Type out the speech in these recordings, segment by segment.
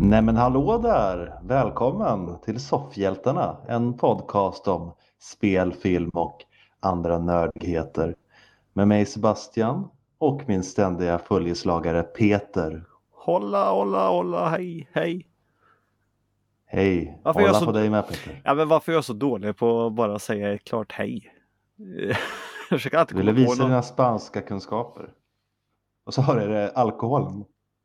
Nej men hallå där! Välkommen till Soffhjältarna, en podcast om spel, film och andra nördigheter. Med mig Sebastian och min ständiga följeslagare Peter. Hålla, hej, hej. Hej, Varför är jag hålla så... på dig med Peter. Ja, men varför är jag så dålig på att bara säga ett klart hej? Jag försöker alltid Du ville komma på visa någon. dina spanska kunskaper. Och så har det alkoholen.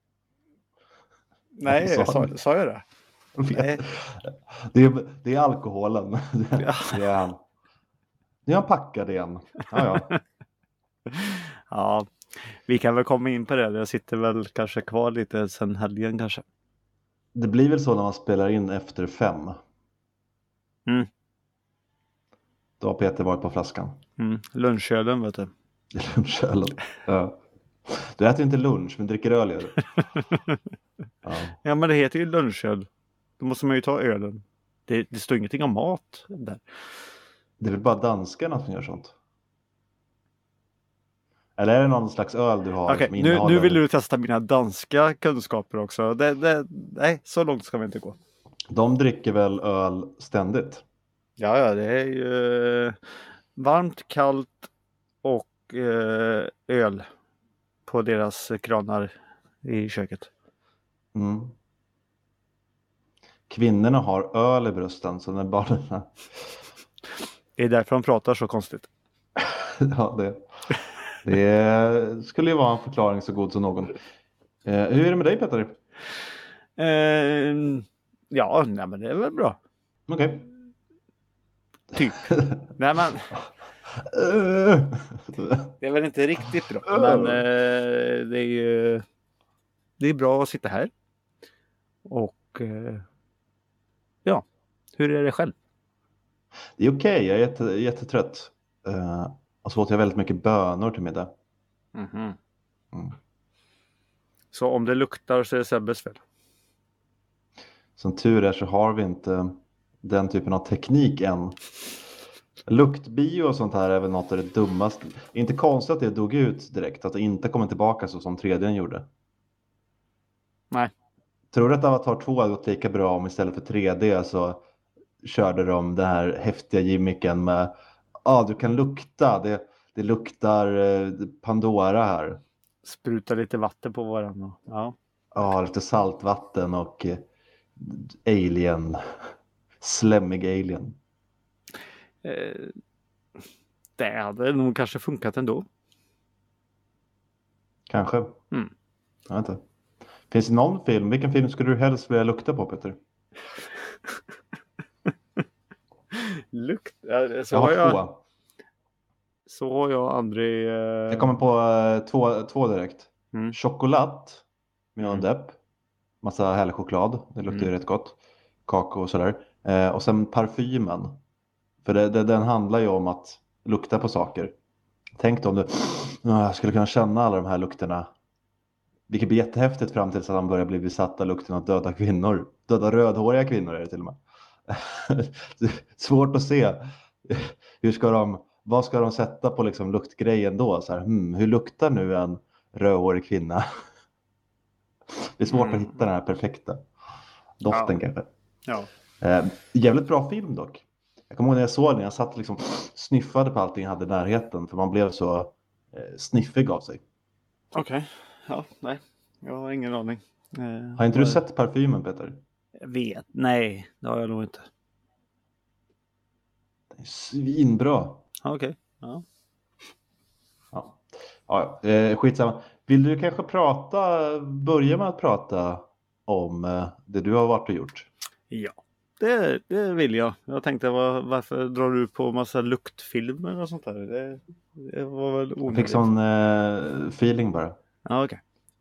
Nej, sa jag det? Nej. Det är alkoholen. Ja. Det är han. Nu är han packad igen. Ja. Ja, vi kan väl komma in på det. Jag sitter väl kanske kvar lite sen helgen kanske. Det blir väl så när man spelar in efter 5. Mm. Då har Peter varit på flaskan. Lunchölen vet du. Lunchölen. Ja. Du äter inte lunch men dricker öl gör du. Ja. Ja, men det heter ju lunchöl. Då måste man ju ta ölen. Det står ingenting om mat där. Det är väl bara danskarna som gör sånt. Eller är det någon slags öl du har Okej, som innehåller... nu vill du testa mina danska kunskaper också. Nej, så långt ska vi inte gå. De dricker väl öl ständigt? Ja, det är ju varmt, kallt och öl på deras kranar i köket. Mm. Kvinnorna har öl i brösten så när barnen... Det är därför de pratar så konstigt. Ja, det skulle ju vara en förklaring så god som någon. Hur är det med dig Peter? Ja, nej, men det är väl bra. Okej. Typ. Nej, men det är väl inte riktigt bra. Men det är bra att sitta här. Och ja, hur är det själv? Det är okej, jag är jättetrött. Och så åt jag väldigt mycket bönor till middag. Mm-hmm. Mm. Så om det luktar så är det Sebbes fel. Som tur är så har vi inte den typen av teknik än. Luktbio och sånt här är väl något av det dummaste. Inte konstigt att det dog ut direkt. Att det inte kommer tillbaka så som 3D gjorde. Nej. Tror du att Avatar 2 hade gått lika bra om istället för 3D så körde de den här häftiga gimmicken med du kan lukta. Det luktar Pandora här. Spruta lite vatten på varandra. Ja. Ja, lite saltvatten och alien. Slemmig alien. Det hade nog kanske funkat ändå. Kanske. Mm. Jag vet inte. Finns det någon film? Vilken film skulle du helst vilja lukta på, Peter? Lukt? Jag har 2. Så har jag aldrig... Jag kommer på två direkt. Choklad med Johnny Depp. Massa härlig choklad. Det luktar ju rätt gott. Kakao och sådär. Och sen parfymen. För den handlar ju om att lukta på saker. Tänk dig om du skulle kunna känna alla de här lukterna. Vilket blir jättehäftigt fram tills att han börjar bli besatt av lukten av döda kvinnor. Döda rödhåriga kvinnor är det till och med. Svårt att se. Vad ska de sätta på liksom luktgrejen då? Så här, hur luktar nu en rödhårig kvinna? Det är svårt att hitta den här perfekta doften kanske. Ja. Jävligt bra film dock. Jag kommer ihåg när jag såg den. Jag satt liksom sniffade på allting jag hade i närheten. För man blev så sniffig av sig. Okej. Ja, nej. Jag har ingen aning. Har inte du sett parfymen, Peter? Jag vet. Nej, det har jag nog inte. Det är svinbra. Okej. Ja. Ja, skitsamma. Vill du kanske börja med att prata om det du har varit och gjort? Ja, det vill jag. Jag tänkte varför drar du på massa luktfilmer och sånt där? Det var väl onödigt. Jag fick sån feeling bara. Ja, okej.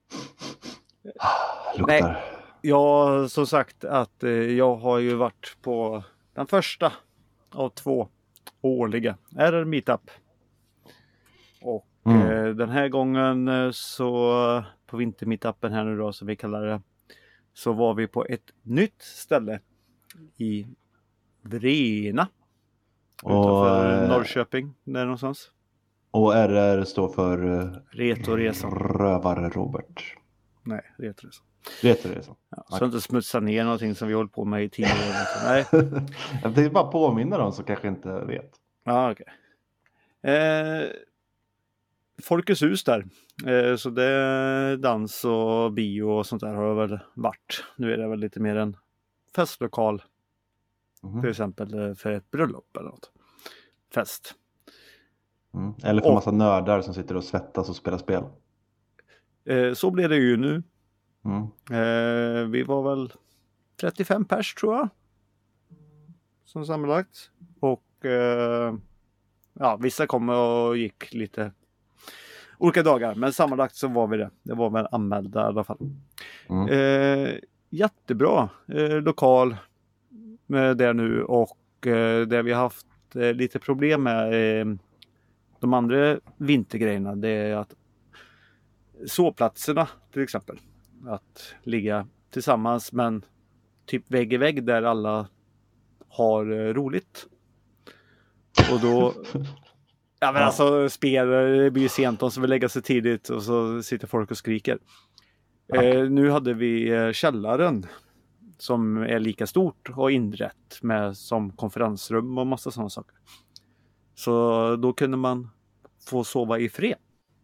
Luktar. Nej, ja, som sagt att jag har ju varit på den första av 2 årliga RR Meetup. Och den här gången så på vintermeetupen här nu då som vi kallar det, så var vi på ett nytt ställe i Vrena utanför Norrköping där någonstans. Och RR står för Retoresan. Rövare Robert. Nej, Retoresan. Vet du det? Så? Ja, så inte smutsa ner någonting som vi hållit på med i 10 år. Nej. Jag tänkte bara påminna dem som kanske inte vet. Ja, okej. Folkets hus där. Så det är dans och bio och sånt där har det väl varit. Nu är det väl lite mer en festlokal. Till exempel för ett bröllop eller något. Fest. Eller för en massa nördar som sitter och svettas och spelar spel. Så blev det ju nu. Vi var väl 35 pers tror jag. Som sammanlagt. Och vissa kom och gick lite olika dagar. Men sammanlagt så var vi det. Det var väl anmälda i alla fall. Jättebra lokal med det nu. Och det vi har haft lite problem med de andra vintergrejerna. Det är att sovplatserna till exempel. Att ligga tillsammans men typ vägg i vägg där alla har roligt. Och då alltså spel, det blir ju sent, de som vill lägga sig tidigt och så sitter folk och skriker. Nu hade vi källaren som är lika stort och inrett med som konferensrum och massa sådana saker. Så då kunde man få sova i fred.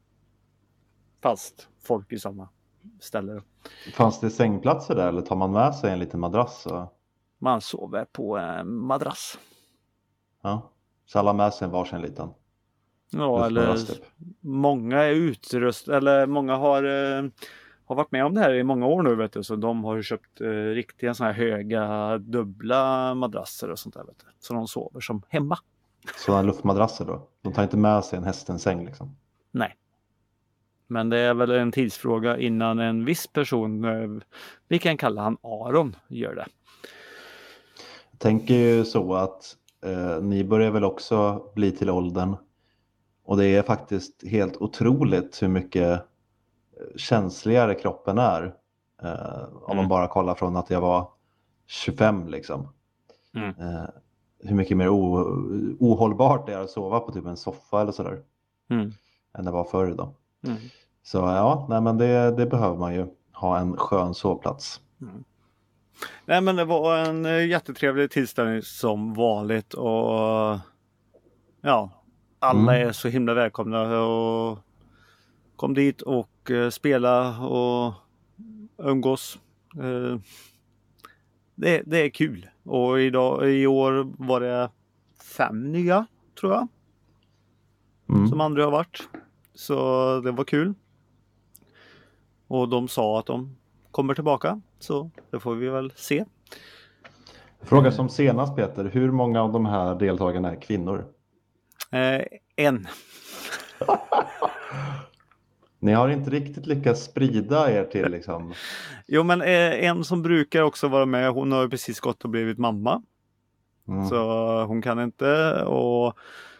Fast folk i samma ställe. Fanns det sängplatser där eller tar man med sig en liten madrass? Man sover på en madrass. Ja, så alla med sig en varsin liten. Ja, eller typ. Många är utrustade, eller många har varit med om det här i många år nu vet du. Så de har ju köpt riktiga såna här höga dubbla madrasser och sånt där vet du. Så de sover som hemma. Sådana luftmadrasser då? De tar inte med sig en hästens säng liksom? Nej. Men det är väl en tidsfråga innan en viss person, vi kan kalla han Aron, gör det. Jag tänker ju så att ni börjar väl också bli till åldern. Och det är faktiskt helt otroligt hur mycket känsligare kroppen är. Om man bara kollar från att jag var 25 liksom. Hur mycket mer ohållbart det är att sova på typ en soffa eller sådär. Än det var förr då. Så ja, nej, men det behöver man ju. Ha en skön sovplats. Nej men det var en jättetrevlig tillställning som vanligt. Och ja, alla är så himla välkomna. Och kom dit och spela och umgås. Det är kul. Och i år var det 5 nya tror jag. Som andra har varit. Så det var kul. Och de sa att de kommer tillbaka. Så det får vi väl se. Fråga som senast Peter. Hur många av de här deltagarna är kvinnor? En. Ni har inte riktigt lyckats sprida er till liksom... Jo men en som brukar också vara med. Hon har precis gått och blivit mamma. Så hon kan inte. Och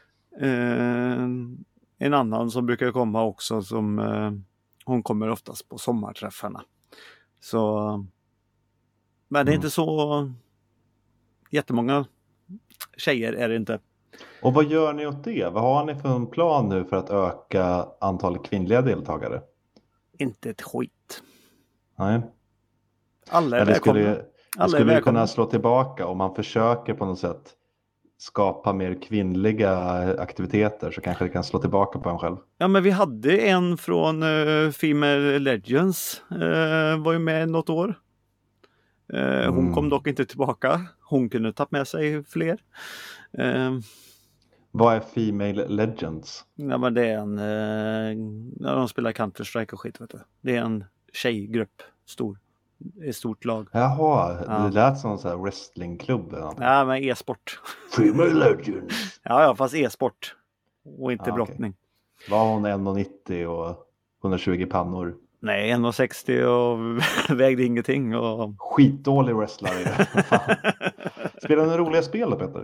en annan som brukar komma också som hon kommer oftast på sommarträffarna. Så men det är inte så jättemånga tjejer är det inte. Och vad gör ni åt det? Vad har ni för en plan nu för att öka antalet kvinnliga deltagare? Inte ett skit. Nej. Alla är välkomna. Det skulle kunna slå tillbaka om man försöker på något sätt skapa mer kvinnliga aktiviteter så kanske det kan slå tillbaka på en själv. Ja men vi hade en från Female Legends var ju med något år. Hon kom dock inte tillbaka. Hon kunde ta med sig fler. Vad är Female Legends? Ja men det är när de spelar Counter-Strike och skit vet du. Det är en tjejgrupp ett stort lag. Jaha, det lät som en sån här wrestlingklubb eller något. Ja men e-sport. Female Legends. Ja fast e-sport. Och inte brottning. Okay. Var hon 1,90 och 120 pannor? Nej, 1,60 och vägde ingenting. Och... Skitdålig wrestlare. Spelar ni roliga spel då, Peter?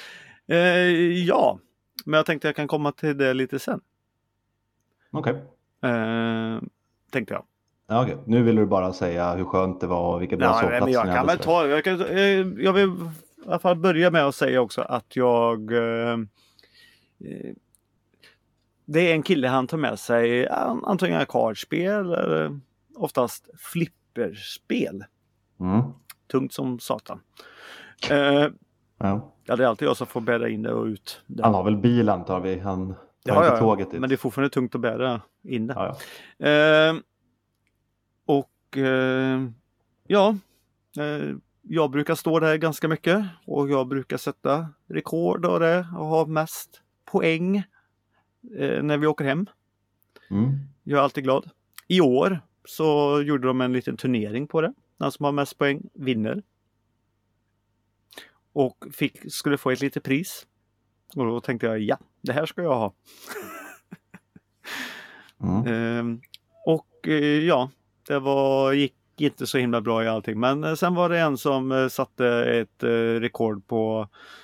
Ja, men jag tänkte jag kan komma till det lite sen. Okej. Tänkte jag. Ja, okej. Nu vill du bara säga hur skönt det var och vilka bra sovplatser ni hade. Jag kan väl ta jag vill i alla fall börja med att säga också att det är en kille han tar med sig antingen kardspel eller oftast flipperspel. Mm. Tungt som satan. Ja. Ja, det är alltid jag som får bära in det och ut. Där. Han har väl bil antar vi. Han tar inte tåget dit. Men det är fortfarande tungt att bära in det. Ja. Jag brukar stå där ganska mycket och jag brukar sätta rekord och det och ha mest poäng när vi åker hem. Jag är alltid glad. I år så gjorde de en liten turnering på det. Den som har mest poäng vinner. Och skulle få ett litet pris. Och då tänkte jag, ja, det här ska jag ha. Det gick inte så himla bra i allting. Men sen var det en som satte ett rekord på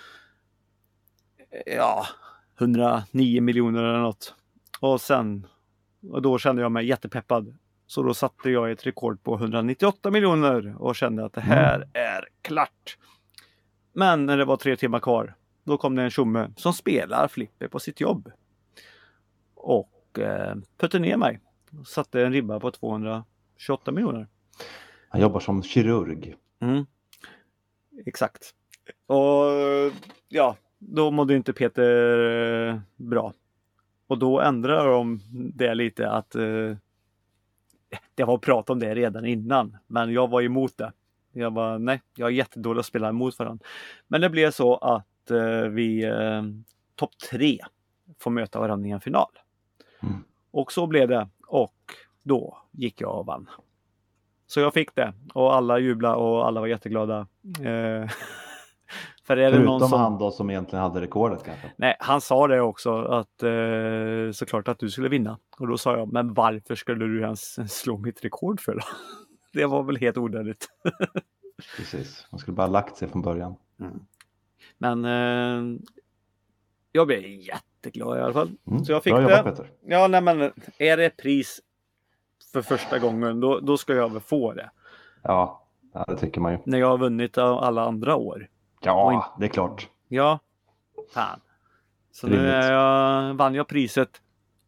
109 miljoner eller något. Och då kände jag mig jättepeppad. Så då satte jag ett rekord på 198 miljoner och kände att det här är klart. Men när det var 3 timmar kvar, då kom det en tjomme som spelar flipper på sitt jobb. Och puttade ner mig. Satte en ribba på 228 miljoner. Han jobbar som kirurg. Exakt. Och då mådde inte Peter bra. Och då ändrade de det lite att det var prat om det redan innan. Men jag var emot det. Jag var nej, jag är jättedålig att spela emot varandra. Men det blev så att vi topp 3 får möta varandra i en final. Och så blev det. Och då gick jag och vann. Så jag fick det. Och alla jublade och alla var jätteglada. För är det någon som... han då som egentligen hade rekordet kanske? Nej, han sa det också att såklart att du skulle vinna. Och då sa jag, men varför skulle du ens slå mitt rekord för då? Det var väl helt onödigt. Precis, man skulle bara lagt sig från början. Men jag blev jätteglad i alla fall. Så jag fick bra det. Jobbat, Peter. Ja, nej, men är det pris för första gången, då ska jag väl få det. Ja, det tycker man ju. När jag har vunnit alla andra år. Ja, det är klart. Ja, fan. Så nu vann jag priset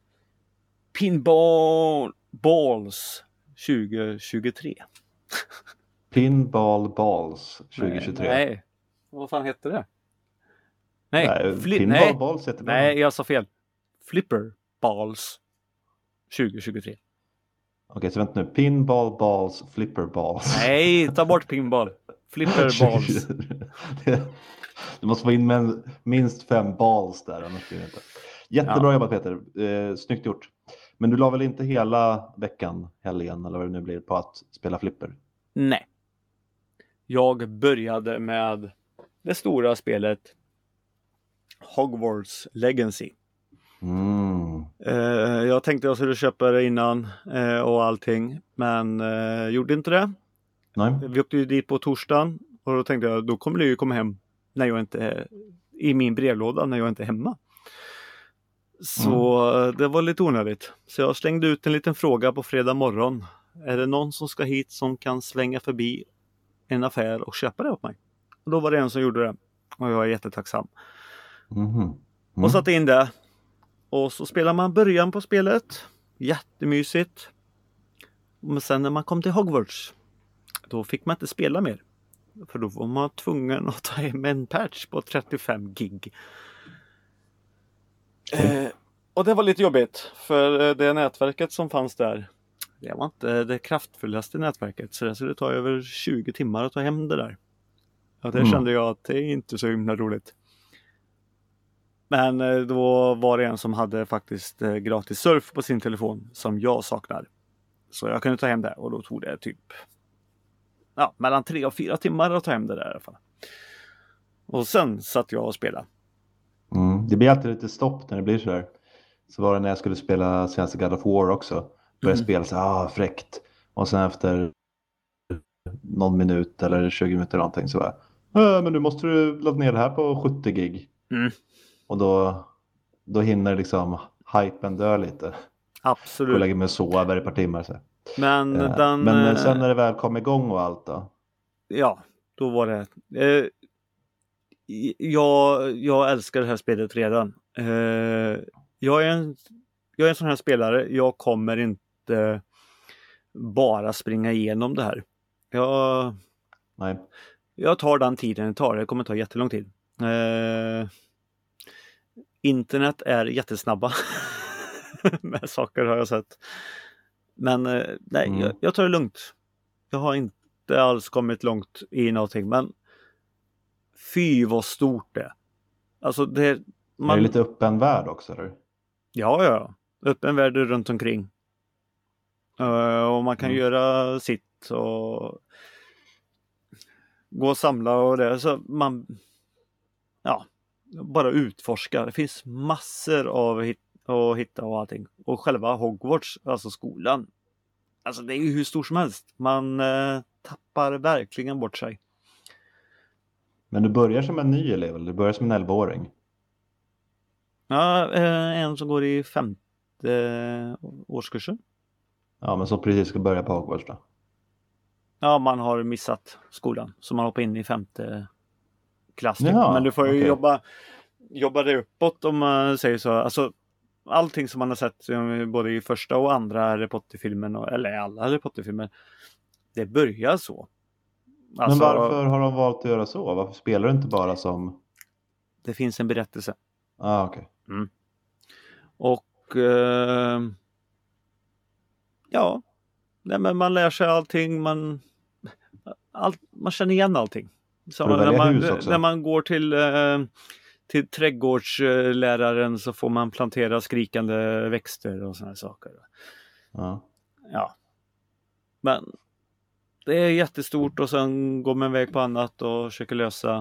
Pinball Balls 2023. Pinball Balls 2023. Nej. Vad fan hette det? Nej, Pinball Balls heter det. Nej, jag sa fel. Flipper Balls 2023. Okej, så vänta nu. Pinball Balls, Flipper Balls. Nej, ta bort pinball. Flipper Balls. Du måste få in med minst 5 balls där. Annars blir det inte. Jättebra jobbat Peter. Snyggt gjort. Men du la väl inte hela helgen eller vad det nu blir på att spela flipper? Nej. Jag började med det stora spelet Hogwarts Legacy. Jag tänkte jag skulle köpa det innan och allting. Men gjorde inte det. Nej. Vi åkte ju dit på torsdagen. Och då tänkte jag, då kommer det ju komma hem när jag inte är i min brevlåda när jag inte är hemma. Så det var lite onödigt. Så jag slängde ut en liten fråga på fredag morgon. Är det någon som ska hit som kan svänga förbi en affär och köpa det åt mig? Och då var det en som gjorde det. Och jag är jättetacksam. Och satte in det. Och så spelar man början på spelet. Jättemysigt. Men sen när man kom till Hogwarts, då fick man inte spela mer. För då var man tvungen att ta hem en patch på 35 gig. Och det var lite jobbigt. För det nätverket som fanns där, det var inte det kraftfullaste nätverket. Så det skulle ta över 20 timmar att ta hem det där. Och det kände jag att det är inte så himla roligt. Men då var det en som hade faktiskt gratis surf på sin telefon som jag saknar. Så jag kunde ta hem det och då tog det typ mellan 3 och 4 timmar att ta hem det där i alla fall. Och sen satt jag och spelade. Det blir alltid lite stopp när det blir så här. Så var det när jag skulle spela svenska God of War också. Började spela så fräckt. Och sen efter någon minut eller 20 minuter någonting så var men nu måste du ladda ner det här på 70 gig. Och då hinner liksom hypen dö lite. Absolut. Och lägger mig så över ett par timmar så. Men sen när det väl kom igång och allt då? Ja, då var det... Jag älskar det här spelet redan. Jag är en sån här spelare. Jag kommer inte bara springa igenom det här. Nej. Jag tar den tiden det tar. Det kommer ta jättelång tid. Internet är jättesnabba med saker har jag sett. Men nej, jag tar det lugnt. Jag har inte alls kommit långt i någonting. Men fy vad stort det är. Alltså det... Är det lite öppen värld också eller? Ja. Öppen värld runt omkring. Och man kan göra sitt och gå och samla och det. Så man bara utforska. Det finns massor av att hitta och allting. Och själva Hogwarts, alltså skolan. Alltså det är ju hur stor som helst. Man tappar verkligen bort sig. Men du börjar som en ny elev eller du börjar som en 11-åring? Ja, en som går i 5:e årskursen. Ja, men som precis ska börja på Hogwarts då? Ja, man har missat skolan. Så man hoppar in i 5:e klass. Typ. Jaha, men du får ju okej. jobba dig uppåt om man säger så. Alltså allting som man har sett både i första och andra Harry Potter-filmen eller alla Harry Potter-filmer, det börjar så. Alltså, men varför har de valt att göra så? Varför spelar du inte bara som... Det finns en berättelse. Okej. Och nej, men man lär sig allting. Man känner igen allting. Så när man går till trädgårdsläraren så får man plantera skrikande växter och såna här saker. Ja. Men det är jättestort och sen går man iväg på annat och försöker lösa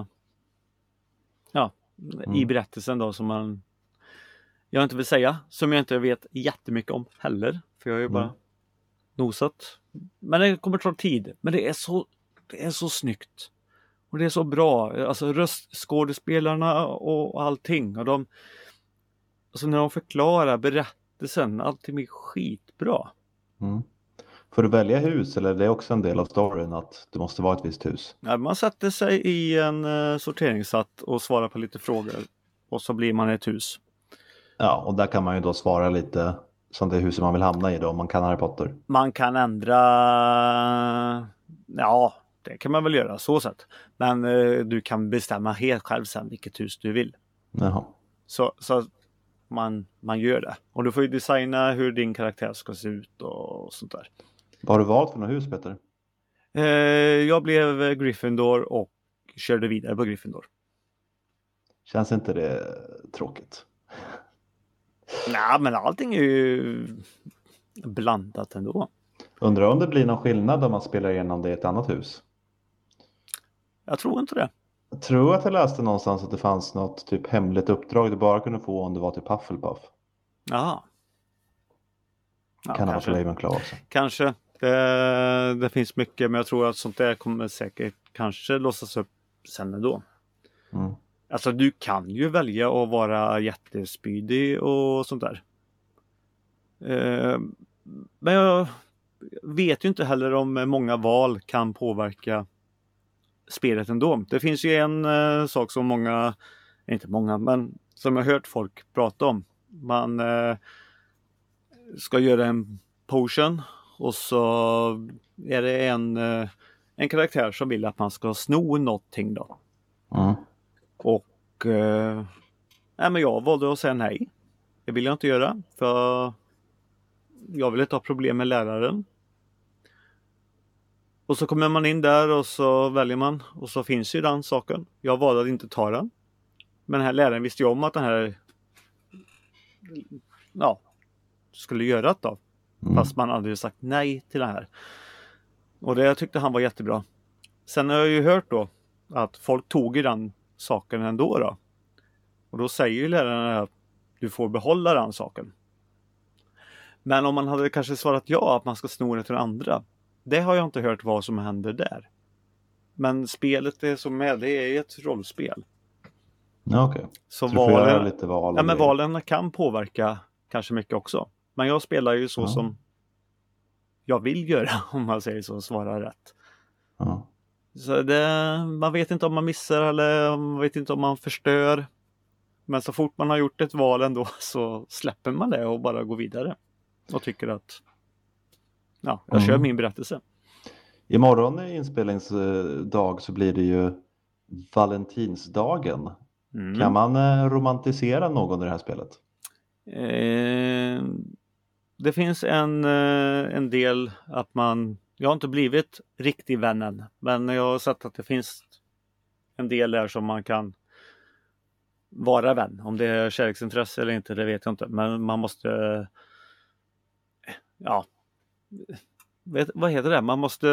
i berättelsen då som jag inte vill säga, som jag inte vet jättemycket om heller, för jag har ju bara nosat. Men det kommer ta tid, men det är så snyggt. Och det är så bra, alltså röstskådespelarna och allting. Och alltså när de förklarar berättelsen, allting är skitbra. Får du välja hus eller är det också en del av storyn att det måste vara ett visst hus? Ja, man sätter sig i en sorteringshatt och svarar på lite frågor. Och så blir man ett hus. Ja, och där kan man ju då svara lite som det huset man vill hamna i då, om man kan Harry Potter. Man kan ändra... Ja, det kan man väl göra så sätt. Men du kan bestämma helt själv sen vilket hus du vill. Jaha. Så man gör det. Och du får ju designa hur din karaktär ska se ut och sånt där. Vad har du valt för något hus, Peter? Jag blev Gryffindor och körde vidare på Gryffindor. Känns inte det tråkigt? Nej, men allting är ju blandat ändå. Undrar om det blir någon skillnad om man spelar igenom det i ett annat hus? Jag tror inte det. Jag tror att jag läste någonstans att det fanns något typ hemligt uppdrag du bara kunde få om du var typ Hufflepuff. Jaha. Ja, kan ha varit Ravenclaw också. Kanske. Det finns mycket, men jag tror att sånt där kommer säkert kanske låsas upp sen ändå. Alltså du kan ju välja att vara jättespydig och sånt där. Men jag vet ju inte heller om många val kan påverka spelet ändå. Det finns ju en sak som inte många, men som jag hört folk prata om. Man ska göra en potion och så är det en karaktär som vill att man ska sno någonting då. Och men jag valde att säga nej. Det vill jag inte göra, för jag vill inte ha problem med läraren. Och så kommer man in där och så väljer man. Och så finns ju den saken. Jag valde att inte ta den. Men den här läraren visste ju om att den här skulle göra det då. Fast man aldrig sagt nej till det här. Och det tyckte han var jättebra. Sen har jag ju hört då att folk tog i den saken ändå då. Och då säger ju läraren att du får behålla den saken. Men om man hade kanske svarat ja att man ska sno det till andra. Det har jag inte hört vad som händer där. Men spelet är som med, det är ett rollspel. Ja, okej. Så du får göra lite val. Ja, men valen kan påverka kanske mycket också. Men jag spelar ju så som jag vill göra, om man säger så, svara rätt. Så man vet inte om man missar eller man vet inte om man förstör. Men så fort man har gjort ett val ändå så släpper man det och bara går vidare. Och tycker att jag kör min berättelse. Imorgon i inspelningsdag så blir det ju Valentinsdagen. Kan man romantisera någon i det här spelet? Det finns en del att jag har inte blivit riktig vännen, men jag har sett att det finns en del där som man kan vara vän. Om det är kärleksintresse eller inte, det vet jag inte. Men man måste vad heter det? Man måste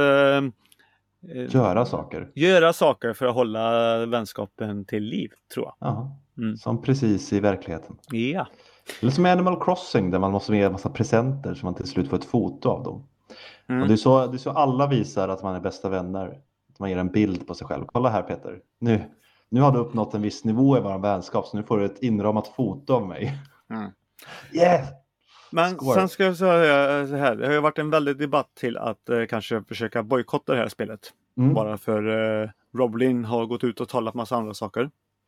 Göra saker för att hålla vänskapen till liv, tror jag. Ja, som precis i verkligheten. Ja. Eller som Animal Crossing där man måste ge en massa presenter så man till slut får ett foto av dem. Och det är så alla visar att man är bästa vänner. Att man ger en bild på sig själv. Kolla här Peter, nu har du uppnått en viss nivå i vår vänskap så nu får du ett inramat foto av mig. Yes! Men sen ska jag säga så här, det har ju varit en väldig debatt till att kanske försöka bojkotta det här spelet. Bara för Roblin har gått ut och talat massa andra saker.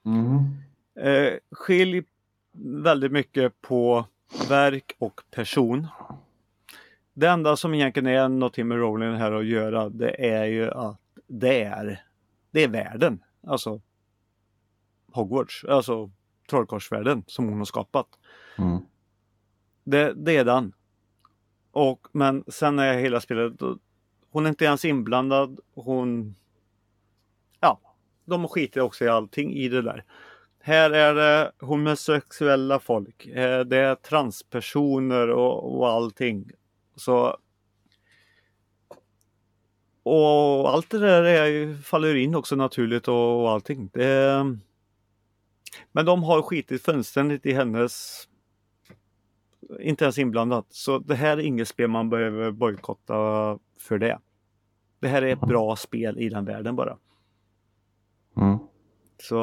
Skilj väldigt mycket på verk och person. Det enda som egentligen är någonting med Rowling här att göra, det är ju att det är världen. Alltså Hogwarts, alltså trollkarlsvärlden som hon har skapat. Det är den. Men sen är hela spelet, hon är inte ens inblandad. De skiter också i allting i det där. Här är det homosexuella folk. Det är transpersoner och allting. Så, och allt det där faller in också naturligt och allting. Men de har skitit fullständigt i hennes, inte ens inblandat. Så det här är inget spel man behöver bojkotta för det. Det här är ett bra spel i den världen bara. Så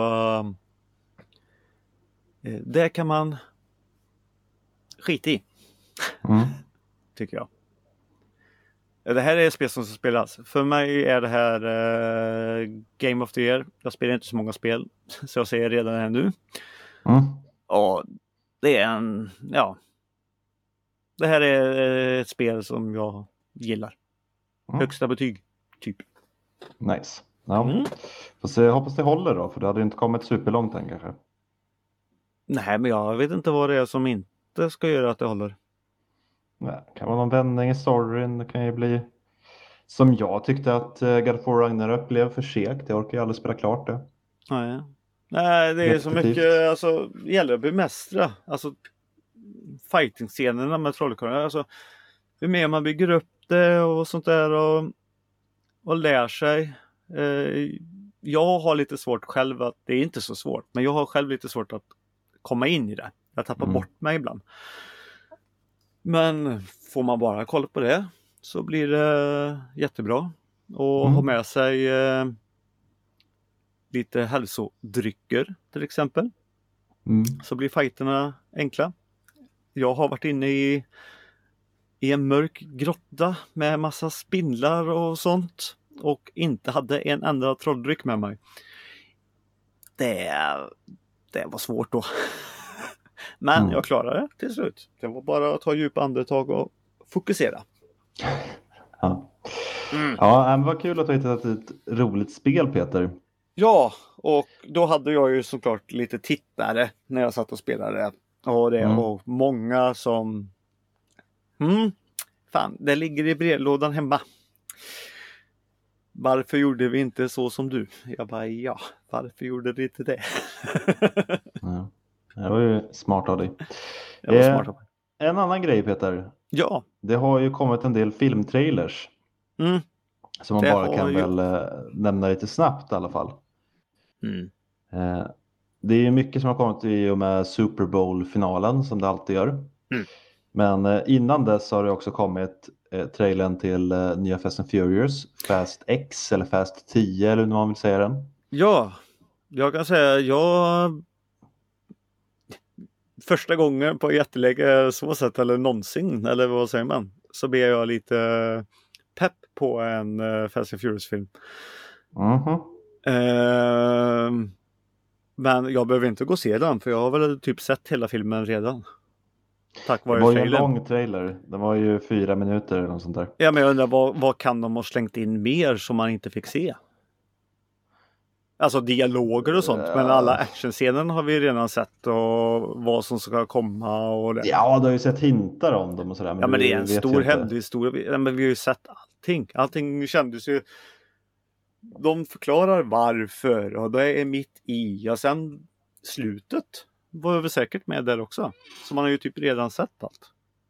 det kan man skita i. Tycker jag. Det här är ett spel som ska spelas. För mig är det här Game of the Year. Jag spelar inte så många spel. Så jag säger redan här nu. Och det är det här är ett spel som jag gillar. Högsta betyg, typ. Nice. Ja. Jag hoppas det håller då, för det hade inte kommit superlångt än kanske. Nej, men jag vet inte vad det är som inte ska göra att det håller. Nej, det kan vara någon vändning i storyn. Det kan ju bli som jag tyckte att God of War Ragnarök blev för segt. Jag orkar ju aldrig spela klart det. Nej, det är så mycket, alltså det gäller att bemästra. Alltså fighting-scenerna med trollkarlarna. Alltså hur mer man bygger upp det och sånt där och lär sig. Jag har lite svårt själv att, det är inte så svårt, men jag har själv lite svårt att komma in i det. Jag tappar bort mig ibland. Men får man bara kolla på det så blir det jättebra. Och ha med sig lite hälsodrycker till exempel. Så blir fighterna enkla. Jag har varit inne i en mörk grotta med massa spindlar och sånt. Och inte hade en enda trolldryck med mig. Det var svårt då. Men jag klarade det till slut. Det var bara att ta djupa andetag och fokusera. Ja, men vad kul att du har hittat ett roligt spel, Peter. Ja, och då hade jag ju såklart lite tittare när jag satt och spelade. Och det var många som fan, det ligger i brevlådan hemma. Varför gjorde vi inte så som du? Jag bara, varför gjorde vi inte det? Ja, det var ju smart av dig. En annan grej, Peter. Ja. Det har ju kommit en del filmtrailers. Som man bara kan väl nämna lite snabbt i alla fall. Det är mycket som har kommit i och med Super Bowl-finalen som det alltid gör. Men innan dess har det också kommit trailern till nya Fast and Furious, Fast X eller Fast 10 eller hur man vill säga den. Ja, jag kan säga första gången på jättelänge så sätt eller någonsin, eller vad säger man, så ber jag lite pepp på en Fast and Furious-film. Men jag behöver inte gå och se den, för jag har väl typ sett hela filmen redan. Tack Det vare var ju en trailern. lång trailer. Det var ju 4 minuter eller något sånt där. Ja, men jag undrar vad kan de ha slängt in mer som man inte fick se? Alltså dialoger och sånt. Men alla actionscenerna har vi redan sett och vad som ska komma och det. Ja, du har ju sett hintar om dem och sådär. Ja, men det är en vet stor ju inte. händelshistoria. Ja, men vi har ju sett allting. Allting kändes ju... De förklarar varför och det är mitt i. Ja, sen slutet var väl säkert med där också. Så man har ju typ redan sett allt.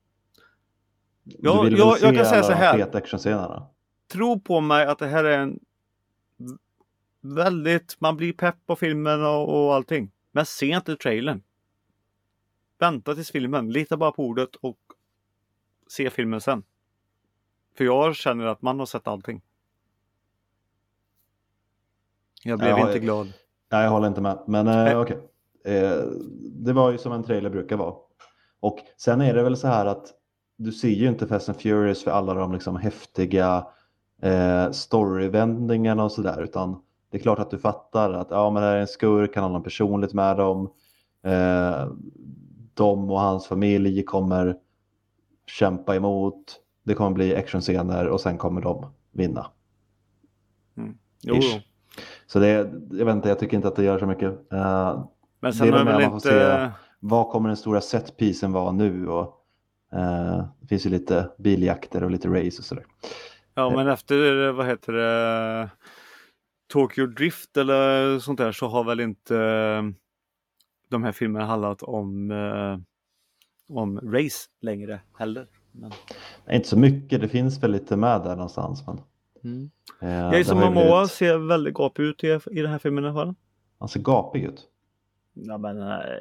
Du vill väl se jag kan säga så alla här. feta actionscenerna? Tro på mig att det här är en väldigt... Man blir pepp på filmen och allting. Men se inte trailern. Vänta tills filmen. Lita bara på ordet och se filmen sen. För jag känner att man har sett allting. Jag blev inte glad. Nej, jag håller inte med. Men okej. Det var ju som en trailer brukar vara. Och sen är det väl så här att du ser ju inte Fast and Furious för alla de liksom häftiga storyvändningarna och sådär. Utan det är klart att du fattar att men det här är en skurk, kan ha någon personligt med dem. De och hans familj kommer kämpa emot. Det kommer bli actionscener och sen kommer de vinna. Jo. Så jag vet inte, jag tycker inte att det gör så mycket. Men sen det är väl man får se, vad kommer den stora setpisen vara nu? Och, det finns ju lite biljakter och lite race och sådär. Ja, men efter, vad heter det, Tokyo Drift eller sånt där så har väl inte de här filmerna handlat om race längre heller. Men... Inte så mycket, det finns väl lite med där någonstans. Men, Jason Momoa ser väldigt gapig ut i den här filmen i alla fall. Han ser gapig ut? Ja, men...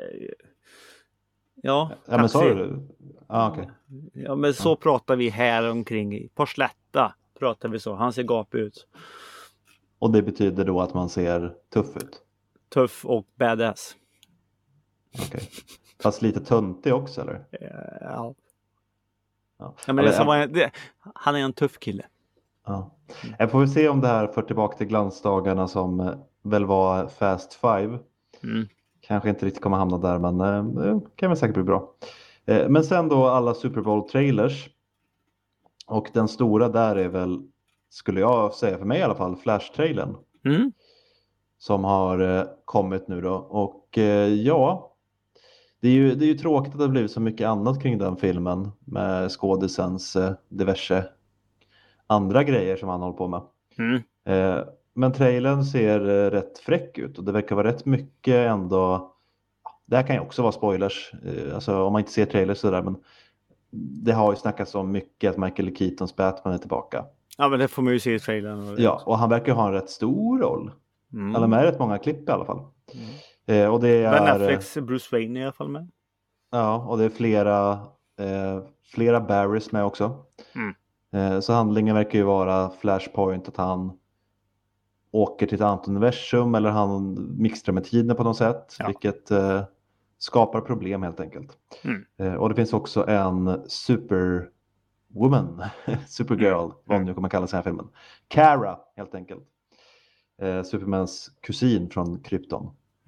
Ja, men sa du? Okay. Ja, men så pratar vi här omkring. På Slätta pratar vi så. Han ser gapig ut. Och det betyder då att man ser tuff ut? Tuff och badass. Okej. Fast lite töntig också, eller? Ja. Men han är en tuff kille. Ja. Jag får väl se om det här för tillbaka till glansdagarna som väl var Fast 5. Kanske inte riktigt kommer hamna där, men det kan väl säkert bli bra. Men sen då alla Super Bowl-trailers. Och den stora där är väl, skulle jag säga för mig i alla fall, Flash-trailern. Som har kommit nu då. Och det är ju tråkigt att det har blivit så mycket annat kring den filmen. Med skådisens diverse andra grejer som han håller på med. Men trailern ser rätt fräck ut. Och det verkar vara rätt mycket ändå. Det här kan ju också vara spoilers. Alltså om man inte ser trailers sådär. Men det har ju snackats om mycket att Michael Keatons Batman är tillbaka. Ja, men det får man ju se i trailern. Ja, och han verkar ha en rätt stor roll. Eller med rätt många klipp i alla fall. Och det är... Ben Afflecks Bruce Wayne i alla fall med. Ja, och det är flera Barrys med också. Så handlingen verkar ju vara Flashpoint, att han åker till ett annat universum eller han mixtrar med tiden på något sätt. Ja. Vilket skapar problem helt enkelt. Och det finns också en Superwoman, Supergirl, vad nu kommer kalla sig här filmen. Kara helt enkelt. Supermans kusin från Krypton.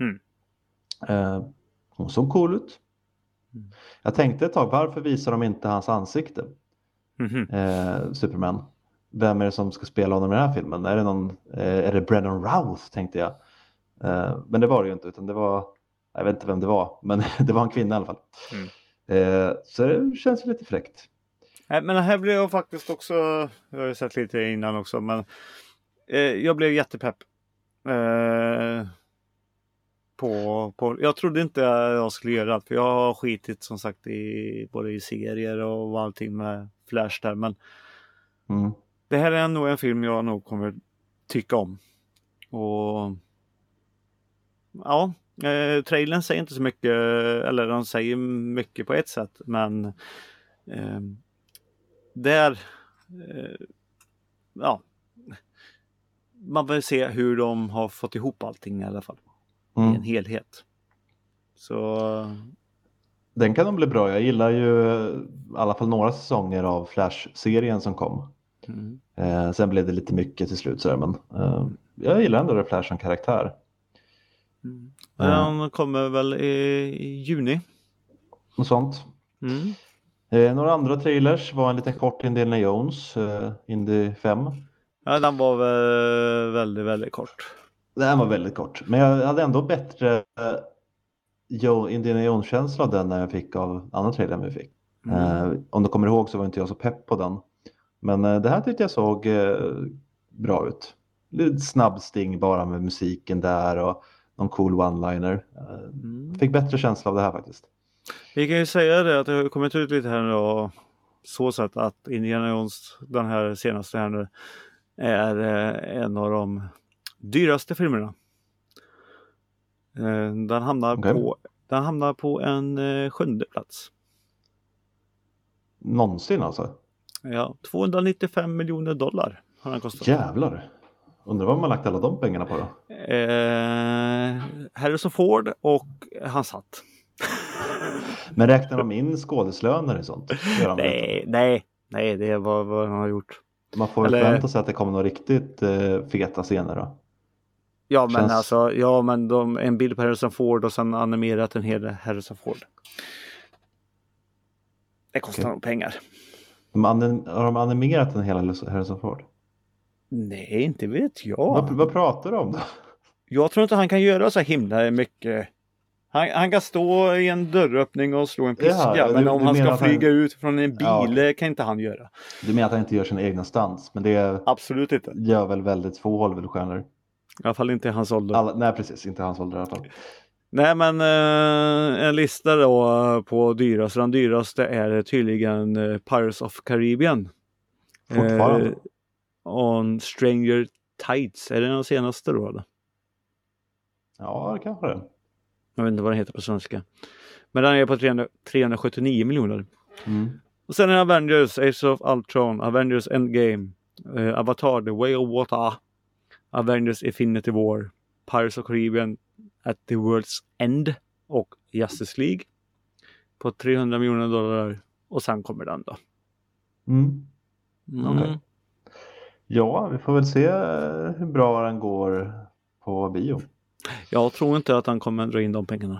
Hon såg cool ut. Jag tänkte ett tag, varför visar de inte hans ansikte? Superman. Vem är det som ska spela honom i den här filmen? Är det Brennan Routh, tänkte jag. Men det var det ju inte, utan det var, jag vet inte vem det var, men det var en kvinna i alla fall. Så det känns lite fräckt. Men det här blev jag faktiskt också, jag har ju sett lite innan också, men jag blev jättepepp. Jag trodde inte jag skulle göra det, för jag har skitit som sagt både i serier och allting med Flash där, men det här är nog en film jag nog kommer tycka om. Och ja, trailern säger inte så mycket, eller de säger mycket på ett sätt, men man vill se hur de har fått ihop allting i alla fall. I en helhet. Så den kan nog bli bra. Jag gillar ju i alla fall några säsonger av Flash-serien som kom. Sen blev det lite mycket till slut sådär, men jag gillar ändå det Flash som karaktär. Den kommer väl i juni. Och sånt. Några andra trailers var en liten kort Indiana Jones, Indy 5. Ja, den var väl väldigt, väldigt kort. Den var väldigt kort, men jag hade ändå bättre Indiana Jones-känsla av den när jag fick av andra trailern vi fick. Om du kommer ihåg så var inte jag så pepp på den. Men det här tyckte jag såg bra ut. Lite snabb sting bara med musiken där och någon cool one-liner. Fick bättre känsla av det här faktiskt. Vi kan ju säga det att det har kommit ut lite här nu och så sätt att Indiana Jones, den här senaste här nu, är en av de dyraste filmerna. Den hamnar på en 7:e plats. Någonsin alltså? Ja, $295 miljoner har den kostat. Jävlar. Undrar vad man lagt alla de pengarna på då? Harrison Ford och hans hatt. Men räknar de in skådeslöner och sånt? Nej, det är vad han har gjort. Man får förvänta sig att det kommer några riktigt feta scener då. Ja, men en bild på Harrison Ford och sen animerat en hel Harrison Ford. Det kostar nog pengar. Har de animerat en hel Harrison Ford? Nej, inte vet jag. Vad pratar du om då? Jag tror inte han kan göra så himla mycket. Han kan stå i en dörröppning och slå en piska. Men om han ska flyga ut från en bil kan inte han göra. Du menar att han inte gör sina egna stunts? Men det absolut inte. Gör väl väldigt få Hollywoodstjärnor. I alla fall inte i hans ålder. Nej, precis. Inte i hans ålder i alla fall. Nej, men en lista då på dyraste. Den dyraste är tydligen Pirates of Caribbean. Fortfarande? On Stranger Tides. Är det den senaste då eller? Ja, det kanske det. Jag vet inte vad den heter på svenska. Men den är på 379 miljoner. Och sen är Avengers, Age of Ultron, Avengers Endgame, Avatar, The Way of Water, Avengers Infinity War, Pirates of Caribbean, At the World's End och Justice League på $300 miljoner. Och sen kommer den då. Okay. Ja, vi får väl se hur bra den går på bio. Jag tror inte att han kommer dra in de pengarna.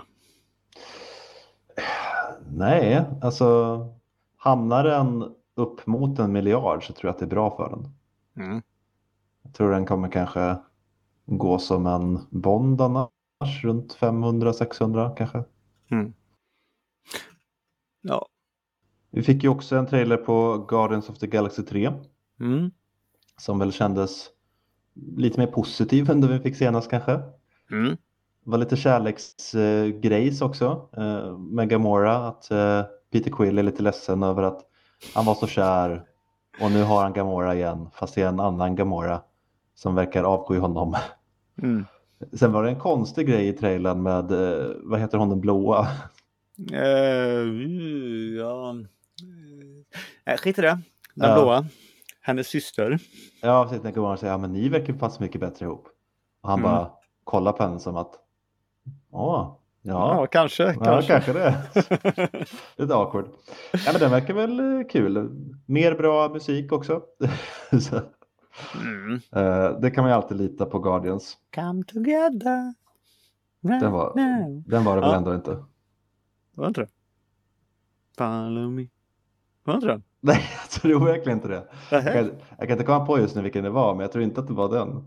Nej, alltså hamnar den upp mot 1 miljard så tror jag att det är bra för den. Jag tror den kommer kanske gå som en Bond annars, runt 500-600 kanske. Ja. Vi fick ju också en trailer på Guardians of the Galaxy 3. Som väl kändes lite mer positiv än det vi fick senast kanske. Det var lite kärleksgrejs också med Gamora. Att Peter Quill är lite ledsen över att han var så kär. Och nu har han Gamora igen. Fast det är en annan Gamora som verkar avsky honom. Sen var det en konstig grej i trailern med, vad heter hon den blåa? Skit i det. Den blåa. Hennes syster. Ja, precis. När Gamora säger, men ni verkar fast mycket bättre ihop. Och han bara kollar på henne som att, kanske det. Lite awkward. Ja, men den verkar väl kul. Mer bra musik också. Så. Det kan man ju alltid lita på Guardians. Come together. Den var det väl ändå inte. Var inte det? Follow me. Var inte det? Nej, jag tror verkligen inte det. Jag kan inte komma på just nu vilken det var, men jag tror inte att det var den.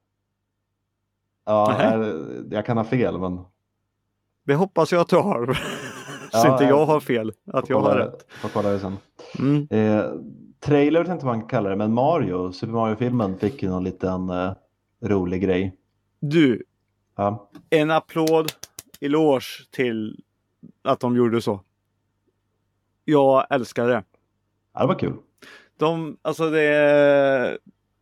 Ja, jag kan ha fel, men... Det hoppas jag att du har. Så inte jag har fel, att jag har rätt. Får kolla det sen. Trailer, jag vet inte vad man kan kalla det, men Super Mario-filmen fick ju någon liten rolig grej. Du, en applåd, eloge till att de gjorde så. Jag älskar det. Ja, det var kul. Det är...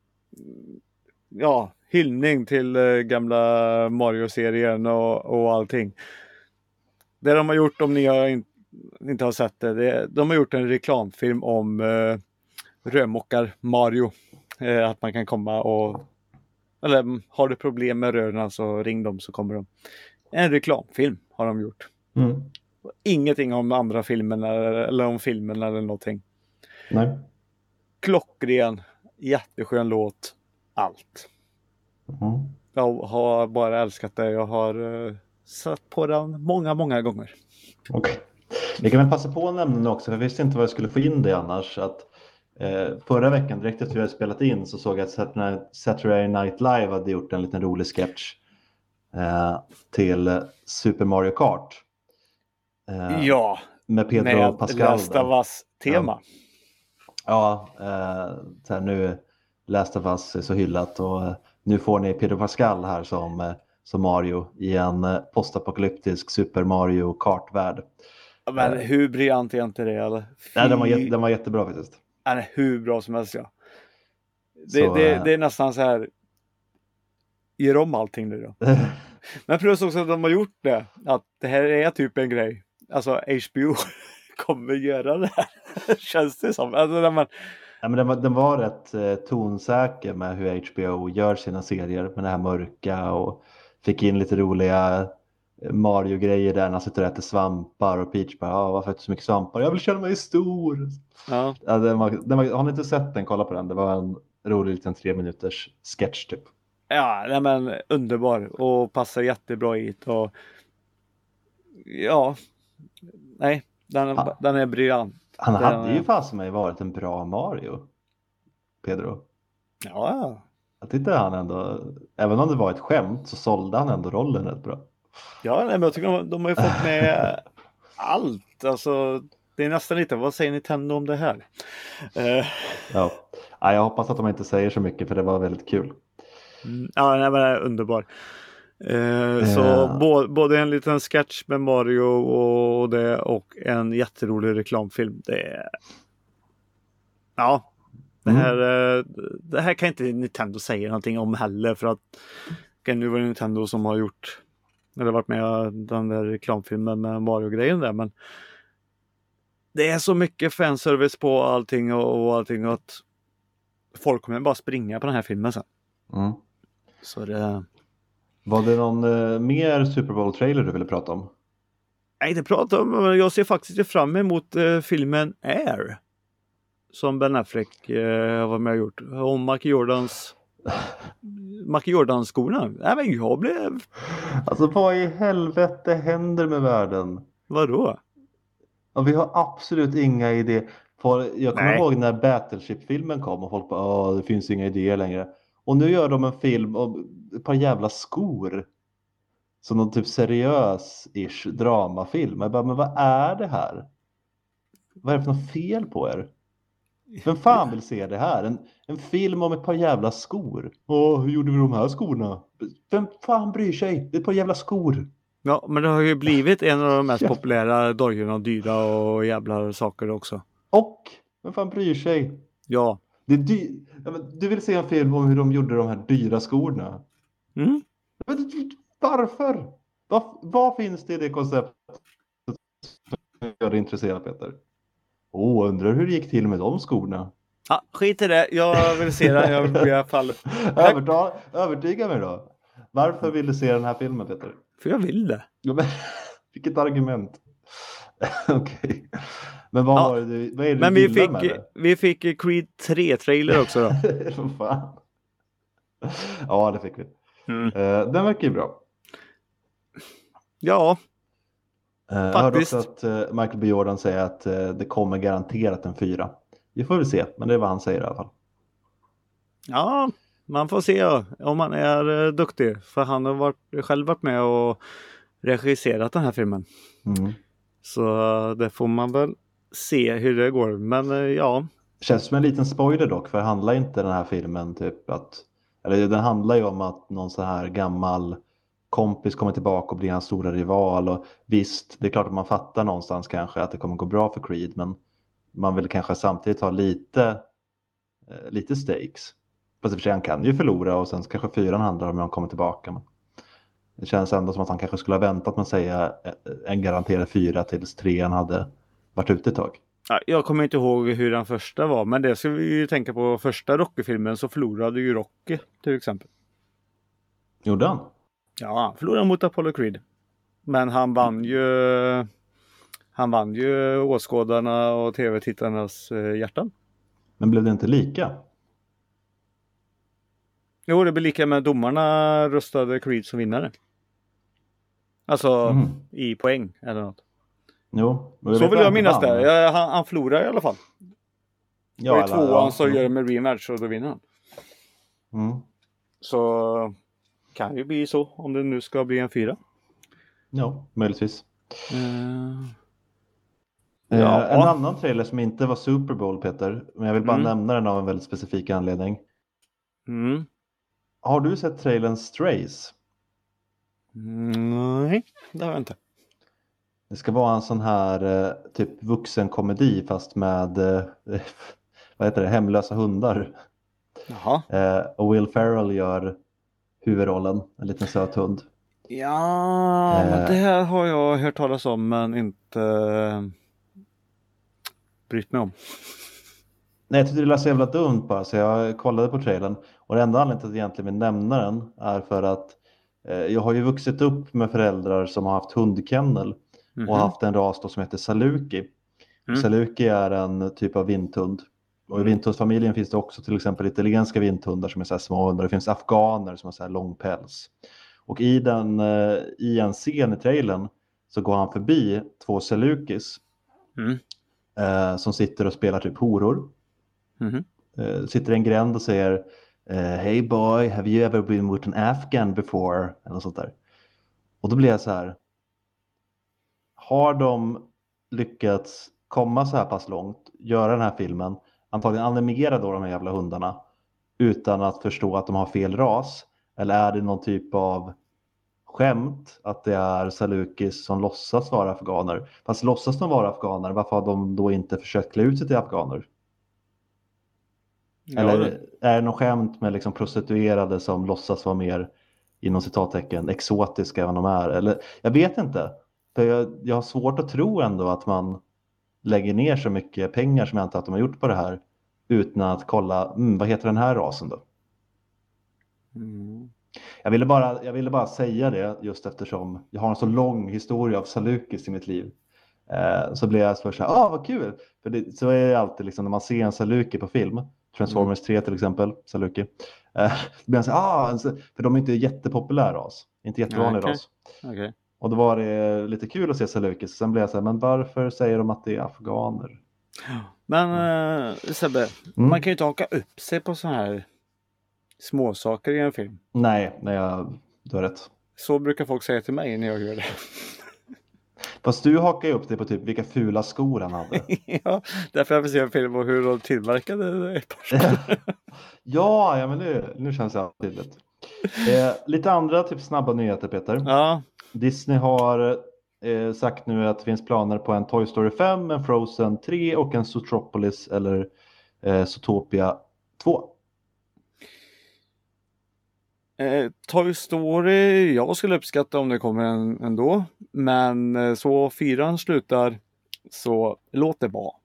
hyllning till gamla Mario-serien och allting. Det de har gjort, om ni inte har sett det, de har gjort en reklamfilm om rörmokar Mario. Att man kan komma eller har du problem med rörerna så ring dem så kommer de. En reklamfilm har de gjort. Ingenting om andra filmerna eller om filmen eller någonting. Nej. Klockren, jätteskön låt, allt. Jag har bara älskat det. Jag har satt på den många gånger. Okej. Vi kan väl passa på att nämna nu också, för jag visste inte vad jag skulle få in det annars. Att, förra veckan, direkt efter vi hade spelat in, så såg jag att Saturday Night Live hade gjort en liten rolig sketch till Super Mario Kart. Ja, med Pedro med Pascal. Last of Us-tema. Ja, så här, nu Last of Us är så hyllat och nu får ni Pedro Pascal här som Mario i en postapokalyptisk Super Mario Kart-värld. Men hur briljant är inte det? Eller? Nej, den var jättebra faktiskt. Den är hur bra som helst, ja. Det är nästan så här, gör om allting nu då. Men plus också att de har gjort det, att det här är typ en grej. Alltså HBO kommer göra det här. Känns det som. Alltså, ja, men den var rätt tonsäker med hur HBO gör sina serier med det här mörka och fick in lite roliga Mario-grejer där när han sitter och äter svampar och Peach bara, varför äter så mycket svampar? Jag vill känna mig stor. Ja. Ja, har ni inte sett den? Kolla på den. Det var en rolig liten 3 minuters sketch typ. Ja, nej, men underbar och passar jättebra hit och ja, nej, den är briljant. Han hade ju fasen mig varit en bra Mario, Pedro. Ja. Jag tyckte han ändå, även om det var ett skämt så sålde han ändå rollen rätt bra. Ja, nej, men jag tycker de har ju fått med allt. Alltså, det är nästan lite, vad säger Nintendo om det här? Ja, jag hoppas att de inte säger så mycket för det var väldigt kul. Ja, nej, men det är underbar. Så både en liten sketch med Mario och det och en jätterolig reklamfilm. Det här kan inte Nintendo säga någonting om heller, för att nu var det Nintendo som har gjort eller varit med den där reklamfilmen med Mario-grejen där, men det är så mycket fanservice på allting och allting att folk kommer bara springa på den här filmen sen. Så det... Var det någon mer Super Bowl-trailer du ville prata om? Nej, det pratar om, men jag ser faktiskt fram emot filmen Air. Som Ben Affleck var med och gjort. Om Michael Jordan-skorna. Nej, men jag blev... Alltså vad i helvete händer med världen? Vadå? Ja, vi har absolut inga idéer. Jag kommer ihåg när Battleship-filmen kom och folk bara, det finns inga idéer längre. Och nu gör de en film om ett par jävla skor. Som någon typ seriös-ish dramafilm. Jag bara, men vad är det här? Vad är det för något fel på er? Vem fan vill se det här? En film om ett par jävla skor. Hur gjorde vi de här skorna? Vem fan bryr sig? Det är ett par jävla skor. Ja, men det har ju blivit en av de mest populära dojorna, dyra och jävla saker också. Och? Vem fan bryr sig? Ja. Det är du vill se en film om hur de gjorde de här dyra skorna? Mm. Men varför? Vad finns det i det konceptet som gör dig intresserad, Peter? Undrar hur det gick till med de skorna. Ja, skit i det. Jag vill se den. Jag vill i alla fall... Övertyga mig då. Varför vill du se den här filmen, Peter? För jag vill det. Ja, men, vilket argument. Okej. Men vad är det men du gillar med det? Vi fick Creed 3-trailer också då. Fan. Ja, det fick vi. Den verkar ju bra. Ja. Jag hörde också att Michael B. Jordan säger att det kommer garanterat en 4. Vi får väl se, men det är vad han säger i alla fall. Ja, man får se om han är duktig. För han har själv varit med och regisserat den här filmen. Så det får man väl se hur det går. Men ja. Känns som en liten spoiler dock, för handlar inte den här filmen typ den handlar ju om att någon så här gammal kompis kommer tillbaka och blir hans stora rival. Och visst, det är klart att man fattar någonstans kanske att det kommer gå bra för Creed, men man vill kanske samtidigt ha lite stakes. Fast i och för sig han kan ju förlora och sen kanske 4 handlar om när han kommer tillbaka. Men det känns ändå som att han kanske skulle ha väntat med att säga en garanterad 4 tills 3 hade varit ute ett tag. Jag kommer inte ihåg hur den första var, men det ska vi ju tänka på. Första Rocky-filmen så förlorade ju Rocky till exempel. Gjorde han? Ja, han förlorade mot Apollo Creed. Men han vann ju åskådarna och tv-tittarnas hjärtan. Men blev det inte lika? Jo, det blev lika, med domarna röstade Creed som vinnare. Alltså i poäng eller något. Jo. Så vill jag minnas det. Han förlorar i alla fall. Ja, och i tvåan så gör de en rematch och då vinner han. Mm. Så kan ju bli så om det nu ska bli en 4. Ja, möjligtvis. Ja. En annan trailer som inte var Super Bowl, Peter, men jag vill bara nämna den av en väldigt specifik anledning. Har du sett trailern Strays? Nej, det har jag inte. Det ska vara en sån här typ vuxenkomedi fast med vad heter det, hemlösa hundar. Jaha. Och Will Ferrell gör huvudrollen, en liten söt hund. Ja, men det här har jag hört talas om men inte brytt mig om. Nej, jag tyckte det lät så jävla dumt bara, så jag kollade på trailern. Och det enda anledningen till att jag egentligen vill nämna den är för att jag har ju vuxit upp med föräldrar som har haft hundkennel och haft en ras då som heter Saluki. Saluki är en typ av vinthund. Och i vinthundsfamiljen finns det också till exempel italienska vinthundar som är så här små hundar. Det finns afghaner som har så här lång päls. Och i en scen i trailern så går han förbi 2 Salukis som sitter och spelar typ horor. Sitter i en gränd och säger Hey boy, have you ever been with an Afghan before? Eller sånt där. Och då blir jag så här, har de lyckats komma så här pass långt, göra den här filmen, antagligen animera då de här jävla hundarna utan att förstå att de har fel ras? Eller är det någon typ av skämt att det är Salukis som låtsas vara afghaner? Fast låtsas de vara afghaner, varför har de då inte försökt klä ut sig till afghaner? Eller är det någon skämt med liksom prostituerade som låtsas vara mer inom citattecken exotiska än vad de är? Eller, jag vet inte. För jag har svårt att tro ändå att man lägger ner så mycket pengar som jag antar att de har gjort på det här utan att kolla, vad heter den här rasen då? Jag ville bara säga det just eftersom jag har en så lång historia av Salukis i mitt liv. Så blev jag först så här, vad kul! För så är det alltid liksom, när man ser en Saluki på film, Transformers 3 till exempel, Saluki. Då blir jag så här, för de är inte jättepopulär ras, inte jättevanlig ras. Okay. Och då var det lite kul att se Salukis. Sen blev jag så här, men varför säger de att det är afghaner? Men Sebbe, man kan ju inte haka upp sig på så här småsaker i en film. Nej, du har rätt. Så brukar folk säga till mig när jag gör det. Fast du hakar ju upp det på typ vilka fula skor han hade. Ja, därför jag vill se en film om hur de tillverkade ett par skor. ja, men nu känns det tydligt. Lite andra typ snabba nyheter, Peter. Ja. Disney har sagt nu att det finns planer på en Toy Story 5, en Frozen 3 och en Zootropolis eller Zootopia 2. Toy Story, jag skulle uppskatta om det kommer ändå. Men så 4 slutar, så låt det vara.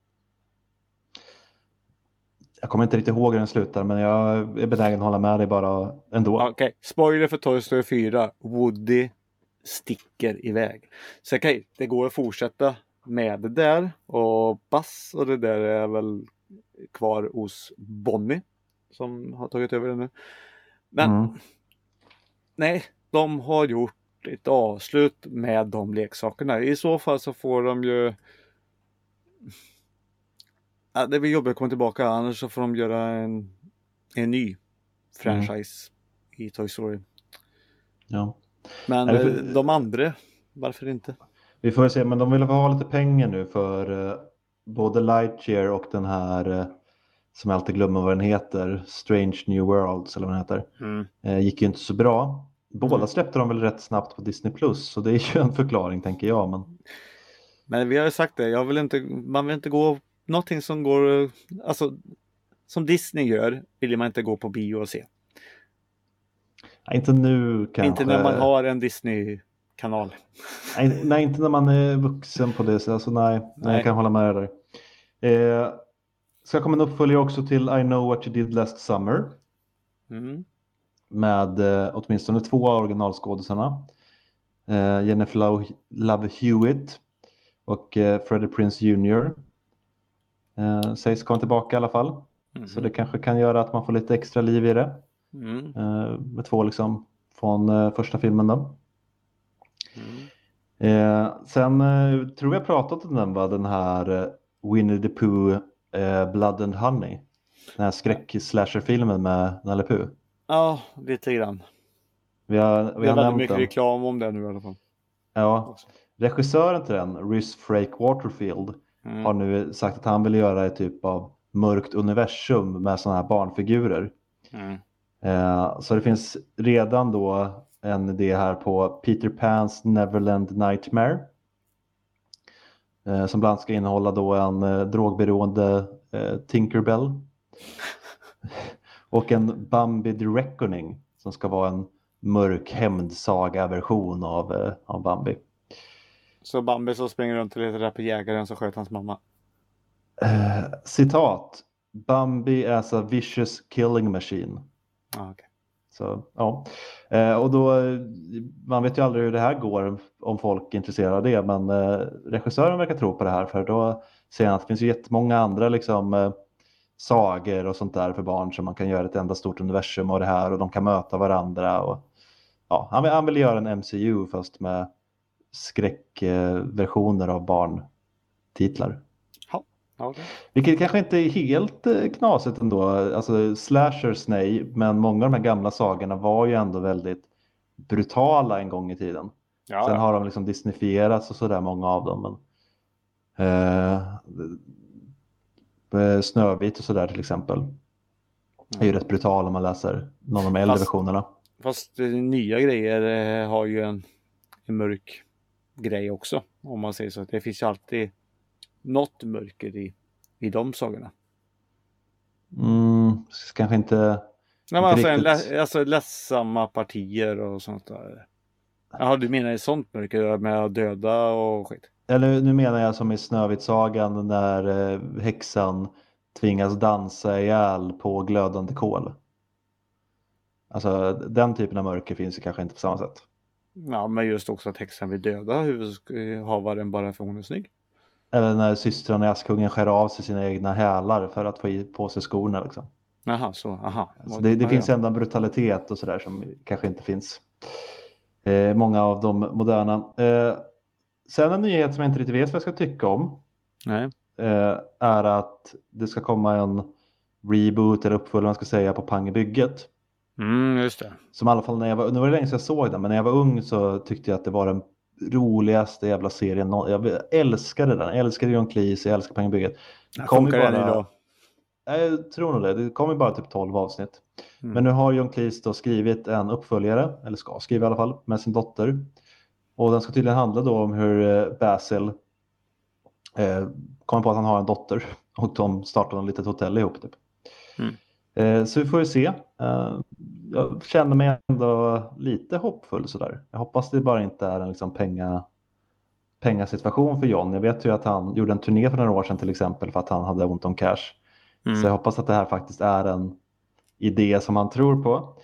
Jag kommer inte riktigt ihåg hur den slutar, men jag är benägen att hålla med dig bara ändå. Okej, spoiler för Toy Story 4. Woody sticker iväg. Så okej, det går att fortsätta med det där. Och Buzz och det där är väl kvar hos Bonnie som har tagit över det nu. Men nej, de har gjort ett avslut med de leksakerna. I så fall så får de ju... Ja, det blir jobbigt att komma tillbaka. Annars så får de göra en ny franchise i Toy Story. Ja. Men de andra, varför inte? Vi får se, men de vill ha lite pengar nu för både Lightyear och den här som jag alltid glömmer vad den heter, Strange New Worlds eller vad den heter. Gick ju inte så bra. Båda släppte de väl rätt snabbt på Disney Plus, så det är ju en förklaring tänker jag. Men vi har ju sagt det, man vill inte gå någonting som går, alltså som Disney gör vill man inte gå på bio och se. Nej, inte nu kanske. Inte när man har en Disney-kanal. Nej, inte när man är vuxen på det sättet. Alltså, nej, jag kan hålla med dig där. Ska komma en uppföljare också till I Know What You Did Last Summer. Med åtminstone 2 av originalskådisarna. Jennifer Love Hewitt och Freddie Prinze Jr. Sägs komma tillbaka i alla fall. Så det kanske kan göra att man får lite extra liv i det. Med 2 liksom från första filmen då. Sen tror jag pratat om den, va? Den här Winnie the Pooh, Blood and Honey. Den här skräck-slasher-filmen med Nalle Puh. Ja, lite grann. Vi har Det är väldigt nämnt mycket den. reklam om det nu i alla fall. Ja, regissören till den, Rhys Frake Waterfield, har nu sagt att han vill göra ett typ av mörkt universum med sådana här barnfigurer. Så det finns redan då en idé här på Peter Pan's Neverland Nightmare. Som bland annat ska innehålla då en drogberoende Tinkerbell. Och en Bambi the Reckoning som ska vara en mörk hämndsaga-version av Bambi. Så Bambi så springer runt och letar rätt på jägaren som sköt hans mamma. Citat. Bambi as a vicious killing machine. Okay. Så, ja. Och då, man vet ju aldrig hur det här går om folk är intresserade av det, men regissören verkar tro på det här, för då säger han att det finns ju jättemånga andra liksom sagor och sånt där för barn som man kan göra ett enda stort universum och det här, och de kan möta varandra, och ja, han vill göra en MCU fast med skräckversioner av barntitlar. Okay. Vilket kanske inte är helt knasigt ändå. Alltså slashers, nej, men många av de här gamla sagorna var ju ändå väldigt brutala en gång i tiden. Sen har de liksom disneyfierats och sådär, många av dem. Men Snövit och sådär till exempel är ju rätt brutal om man läser någon av de äldre versionerna. Fast nya grejer har ju en mörk grej också, om man säger så. Det finns ju alltid något mörker i de sagorna. Kanske inte... Nej, men alltså ledsamma partier och sånt där. Jaha, du menar i sånt mörker med att döda och skit? Eller nu menar jag som i Snövit-sagan när häxan tvingas dansa ihjäl på glödande kol. Alltså den typen av mörker finns ju kanske inte på samma sätt. Ja, men just också att häxan vill döda huvudhavaren bara för hon är snygg. Eller när systrarna i Askungen skär av sig sina egna hälar för att få på sig skorna liksom. Jaha, så. Så det finns ändå en brutalitet och sådär som kanske inte finns många av de moderna. Sen en nyhet som jag inte riktigt vet vad jag ska tycka om. Nej. Är att det ska komma en reboot eller uppföljare, man ska säga, på Pang i bygget. Just det. Som i alla fall nu var det länge sedan jag såg den, men när jag var ung så tyckte jag att det var den roligaste jävla serien. Jag älskade den. Jag älskade John Cleese, jag älskar Pang i bygget. Funkar den idag? Jag tror nog det. Det kommer bara typ 12 avsnitt. Men nu har John Cleese då skrivit en uppföljare, eller ska skriva i alla fall, med sin dotter. Och den ska tydligen handla då om hur Basil kommer på att han har en dotter. Och de startar ett litet hotell ihop typ. Så vi får ju se. Jag känner mig ändå lite hoppfull sådär. Jag hoppas det bara inte är en liksom pengasituation för John. Jag vet ju att han gjorde en turné för några år sedan till exempel för att han hade ont om cash. Så jag hoppas att det här faktiskt är en idé som han tror på.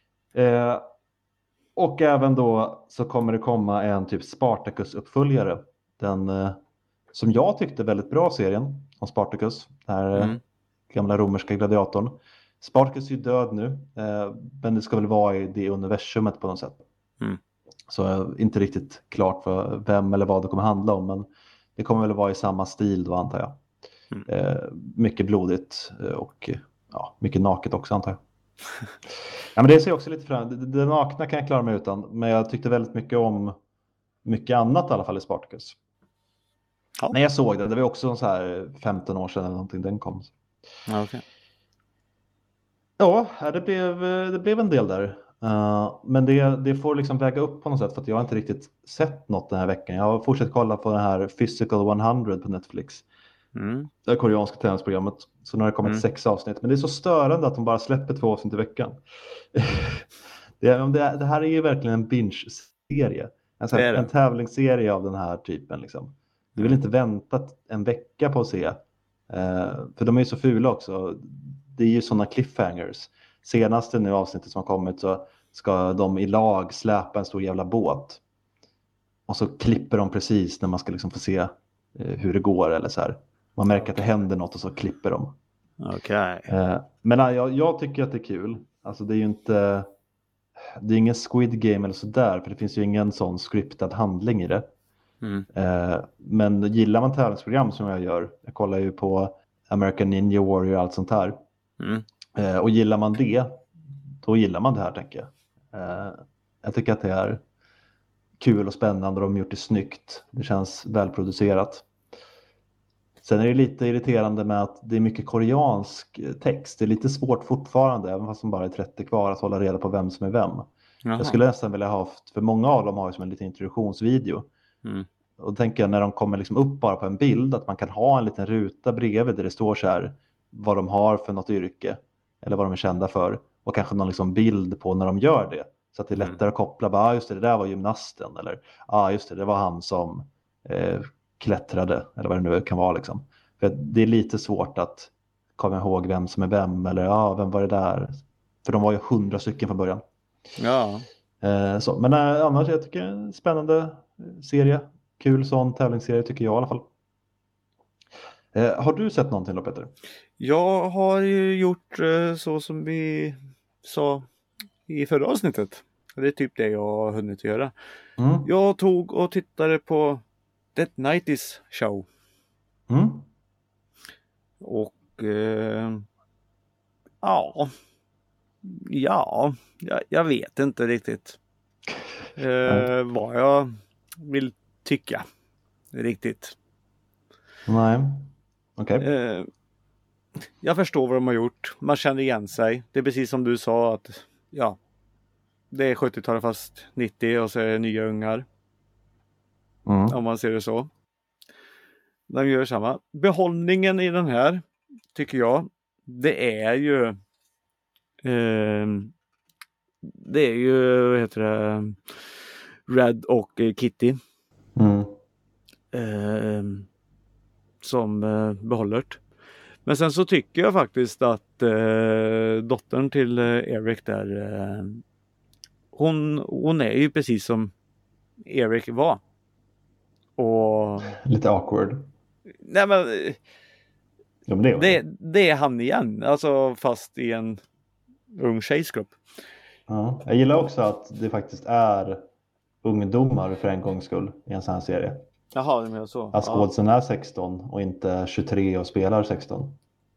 Och även då så kommer det komma en typ Spartacus-uppföljare. Den som jag tyckte väldigt bra serien om Spartacus. Den här gamla romerska gladiatorn. Spartacus är ju död nu. Men det ska väl vara i det universumet på något sätt. Så inte riktigt klart för vem eller vad det kommer handla om. Men det kommer väl vara i samma stil då, antar jag. Mycket blodigt och mycket naket också, antar jag. Ja, men det ser jag också lite fram. Det nakna kan jag klara mig utan. Men jag tyckte väldigt mycket om mycket annat i alla fall i Spartacus. När jag såg det, det var också så här 15 år sedan eller någonting den kom. Okay. Ja, det blev en del där. Men det får liksom väga upp på något sätt, för att jag har inte riktigt sett något den här veckan. Jag har fortsatt kolla på den här Physical 100 på Netflix. Det koreanska tävlingsprogrammet. Så nu har det kommit 6 avsnitt. Men det är så störande att de bara släpper 2 avsnitt i veckan. Det här är ju verkligen en binge-serie. En tävlingsserie av den här typen liksom. Du vill inte vänta en vecka på att se. För de är ju så fula också. Det är ju sådana cliffhangers. Senaste nu avsnittet som har kommit så ska de i lag släpa en stor jävla båt. Och så klipper de precis när man ska liksom få se hur det går eller så här. Man märker att det händer något och så klipper de. Okej. Men jag tycker att det är kul. Alltså det är ju ingen Squid Game eller sådär. För det finns ju ingen sån scriptad handling i det. Men gillar man tävlingsprogram som jag gör, jag kollar ju på American Ninja Warrior och allt sånt här. Och gillar man det, då gillar man det här, tänker jag. Jag tycker att det är kul och spännande och de har gjort det snyggt. Det känns välproducerat. Sen är det lite irriterande med att det är mycket koreansk text. Det är lite svårt fortfarande, även fast de bara är 30 kvar, att hålla reda på vem som är vem. Jaha. Jag skulle nästan vilja ha haft, för många av dem har ju som en liten introduktionsvideo. Och då tänker jag, när de kommer liksom upp bara på en bild, att man kan ha en liten ruta bredvid där det står så här vad de har för något yrke eller vad de är kända för, och kanske någon liksom bild på när de gör det, så att det är lättare att koppla, just det där var gymnasten, eller just det var han som klättrade, eller vad det nu kan vara liksom. För det är lite svårt att komma ihåg vem som är vem, eller vem var det där, för de var ju 100 stycken från början. Men annars jag tycker en spännande serie, kul sån tävlingsserie tycker jag i alla fall. Har du sett någonting då, Peter? Jag har ju gjort så som vi sa i förra avsnittet. Det är typ det jag har hunnit göra. Jag tog och tittade på That 90s Show. Och jag vet inte riktigt vad jag vill tycka riktigt. Nej, okej. Jag förstår vad de har gjort. Man känner igen sig. Det är precis som du sa, att det är 70-talet fast 90 och så är det nya ungar. Om man ser det så. De gör samma. Behållningen i den här, tycker jag, det är ju vad heter det, Red och Kitty som behåller det. Men sen så tycker jag faktiskt att dottern till Eric där, hon är ju precis som Eric var. Och lite awkward. Nej, men det är han igen, alltså fast i en ung tjejsgrupp. Ja, jag gillar också att det faktiskt är ungdomar för en gångs skull i en sån här serie. Jaha, det menar så. Att skådisen är 16 och inte 23 och spelar 16.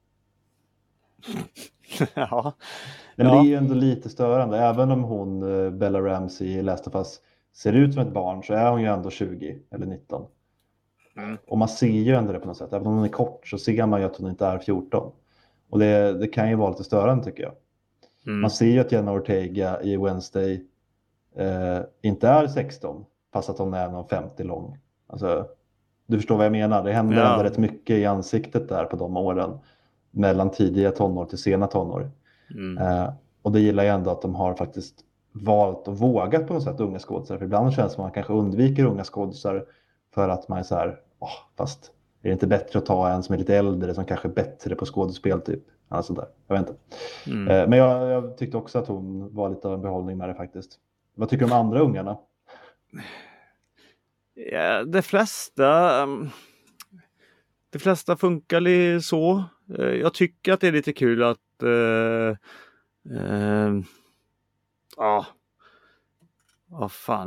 Ja. Men det är ju ändå lite störande. Även om hon, Bella Ramsey i Last of Us, ser ut som ett barn, så är hon ju ändå 20 eller 19. Och man ser ju ändå det på något sätt. Även om hon är kort så ser man ju att hon inte är 14. Och det kan ju vara lite störande, tycker jag. Man ser ju att Jenna Ortega i Wednesday inte är 16, fast att hon är någon 50 lång. Alltså, du förstår vad jag menar. Det händer ändå rätt mycket i ansiktet där på de åren. Mellan tidiga tonår till sena tonår. Och det gillar jag ändå, att de har faktiskt valt och vågat på något sätt unga skådisar. För ibland känns det som att man kanske undviker unga skådisar för att man är så här, fast är det inte bättre att ta en som är lite äldre, som kanske är bättre på skådespel typ. Alltså där. Jag vet inte. Men jag tyckte också att hon var lite av en behållning med det faktiskt. Vad tycker du om andra ungarna? Ja, de flesta funkar så. Jag tycker att det är lite kul att fan,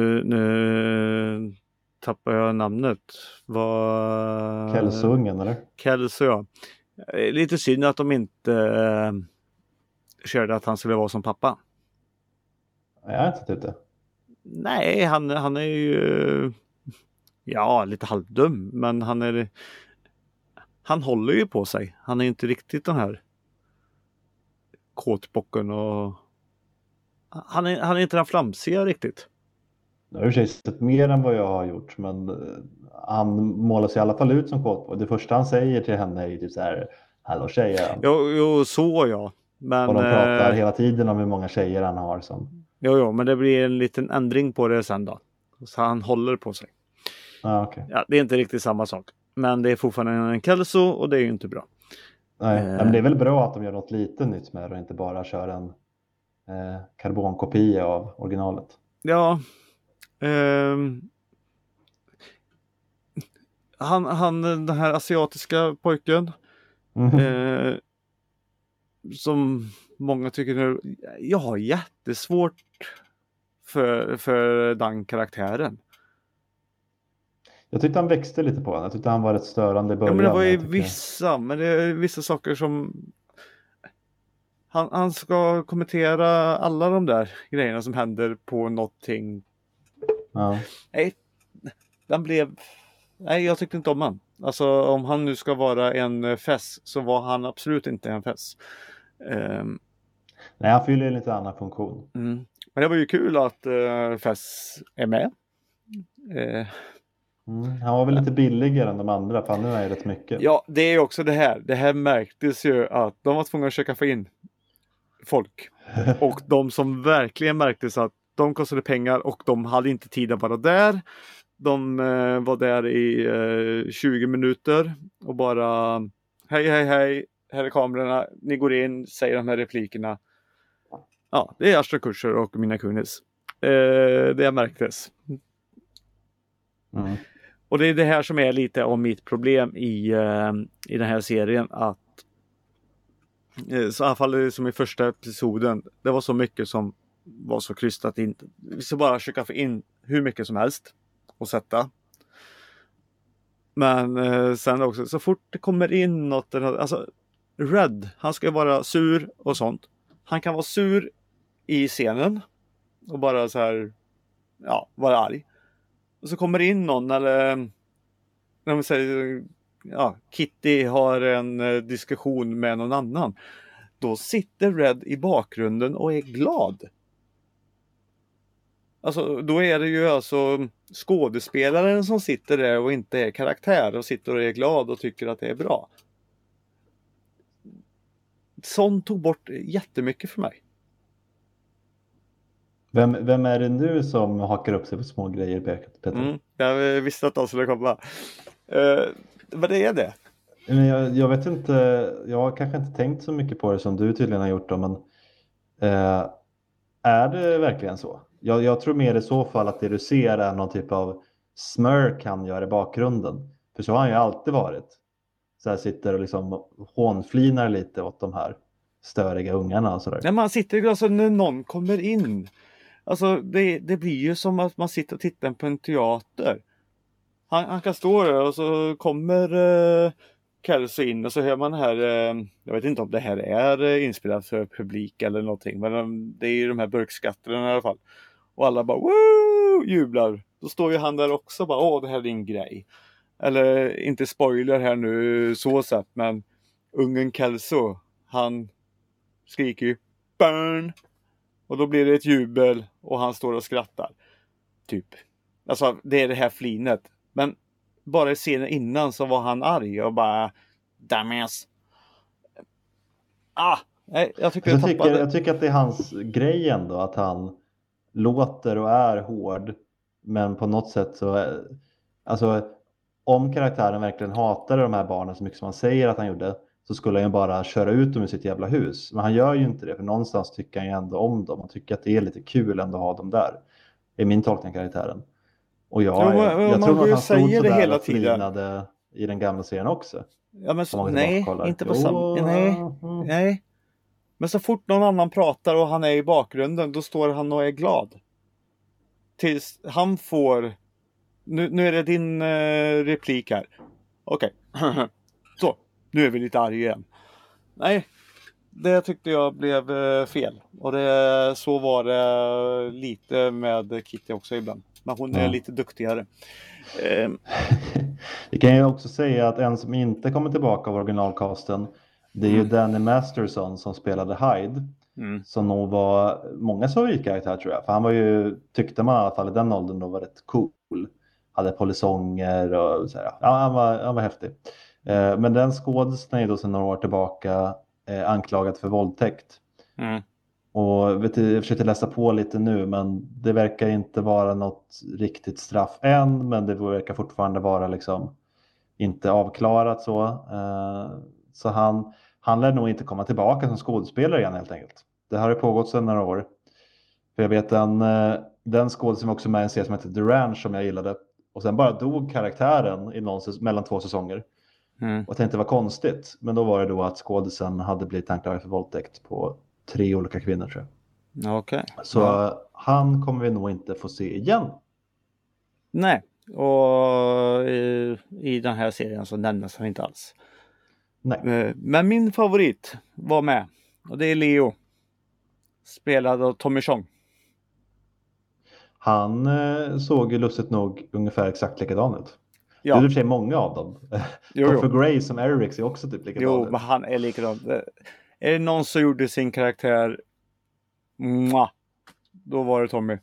nu tappar jag namnet. Kelsungen, eller? Kelso, ja. Lite synd att de inte körde att han skulle vara som pappa. Jag har inte tyckt det. Nej, han är ju lite halvdum, men han håller ju på sig. Han är inte riktigt den här kåtbocken, och han är inte den flamsiga riktigt. Jag har i och för sig sett mer än vad jag har gjort, men han målar sig i alla fall ut som kåtbock. Det första han säger till henne är ju typ så här: hallå tjejer. Jo, så ja. Men, och de pratar hela tiden om hur många tjejer han har som. Jo, men det blir en liten ändring på det sen då. Så han håller på sig. Okay. Ja, det är inte riktigt samma sak. Men det är fortfarande en Kelso, och det är ju inte bra. Nej, men det är väl bra att de gör något lite nytt med det och inte bara kör en karbonkopia av originalet. Ja. Han den här asiatiska pojken. Som många tycker, jag har jättesvårt för den karaktären. Jag tyckte han växte lite på honom. Jag tyckte han var rätt störande i Ja, början. men det var ju men det är vissa saker som han ska kommentera alla de där grejerna som händer på någonting. Ja. Nej, jag tyckte inte om han. Alltså om han nu ska vara en fess så var han absolut inte en fess. Nej, han fyller en lite annan funktion. Men det var ju kul att Fess är med. Han var väl lite billigare än de andra, för han nu är rätt mycket. Ja, det är också det här. Det här märktes ju att de var tvungna att försöka få in folk. Och de som verkligen märktes att de kostade pengar och de hade inte tid att vara där. De var där i 20 minuter och bara hej, här är kamerorna, ni går in, säger de här replikerna. Ja, det är Ashton Kutcher och Mila Kunis. Det märktes. Och det är det här som är lite av mitt problem i den här serien, att så i alla fall som i första episoden, det var så mycket som var så krystat in. Vi ska bara försöka få in hur mycket som helst och sätta. Men sen också, så fort det kommer in något, alltså Red, han ska vara sur och sånt. Han kan vara sur i scenen och bara så här, ja, vara arg. Och så kommer det in någon, eller när man säger, ja, Kitty har en diskussion med någon annan. Då sitter Red i bakgrunden och är glad. Alltså, då är det ju alltså skådespelaren som sitter där och inte är karaktär och sitter och är glad och tycker att det är bra. Sånt tog bort jättemycket för mig. Vem är det nu som hakar upp sig på små grejer, Peter? Jag visste att de skulle komma. Vad det är det? Men jag vet inte, jag har kanske inte tänkt så mycket på det som du tydligen har gjort då, men är det verkligen så? Jag tror mer i så fall att det du ser är någon typ av smirk han gör i bakgrunden. För så har han ju alltid varit. Så här sitter och liksom hånflinar lite åt de här störiga ungarna och sådär. Nej, man sitter ju alltså när någon kommer in. Alltså det blir ju som att man sitter och tittar på en teater. Han kan stå där och så kommer Kelsey in och så hör man här, jag vet inte om det här är inspelat för publik eller någonting, men det är ju de här burkskatterna i alla fall. Och alla bara woo, jublar. Då står ju han där också och bara, det här är din grej. Eller inte spoiler här nu så sett, men ungen Kelso, han skriker ju burn. Och då blir det ett jubel och han står och skrattar. Typ. Alltså det är det här flinet. Men bara i scenen innan så var han arg och bara dammas. Nej, jag tycker jag tycker att det är hans grej ändå, att han låter och är hård. Men på något sätt så, alltså om karaktären verkligen hatade de här barnen så mycket som han säger att han gjorde, så skulle han ju bara köra ut dem i sitt jävla hus. Men han gör ju inte det, för någonstans tycker han ju ändå om dem. Han tycker att det är lite kul ändå att ha dem där. Det är min tolkning av karaktären. Och jag tror att han stod så där och flinade i den gamla serien också. Ja, men nej, inte på samma. Nej. Men så fort någon annan pratar och han är i bakgrunden, då står han och är glad. Tills han får... Nu är det din replik här. Okej. Så, nu är vi lite arga igen. Nej, det tyckte jag blev fel. Och så var det lite med Kitty också ibland. Men hon är lite duktigare. Vi kan ju också säga att en som inte kommer tillbaka av originalcasten, det är ju Danny Masterson som spelade Hyde. Som nog var många favoritkaraktär, tror jag. För han var ju, tyckte man i alla fall i den åldern, då var rätt cool. Hade polisonger och så här. Ja, han var häftig. Men den skådespelaren är då sedan några år tillbaka anklagad för våldtäkt. Och jag försökte läsa på lite nu, men det verkar inte vara något riktigt straff än, men det verkar fortfarande vara liksom inte avklarat så. Så han lär nog inte komma tillbaka som skådespelare igen, helt enkelt. Det har ju pågått sedan några år. För jag vet den skådespelaren var också med i en serie som heter The Ranch, som jag gillade. Och sen bara dog karaktären i mellan 2 säsonger. Och jag tänkte det var konstigt. Men då var det då att skådespelaren hade blivit anklagad för våldtäkt på 3 olika kvinnor, tror jag. Okay. Så han kommer vi nog inte få se igen. Nej, Och i den här serien så nämns han inte alls. Nej. Men min favorit var med. Och det är Leo. Spelad av Tommy Chong. Han såg ju lustigt nog ungefär exakt likadan ut. Ja. Det är i och för sig många av dem. Topher Grace som Eric är också typ likadan Jo, ut. men han är likadan. Är det någon som gjorde sin karaktär då var det Tommy.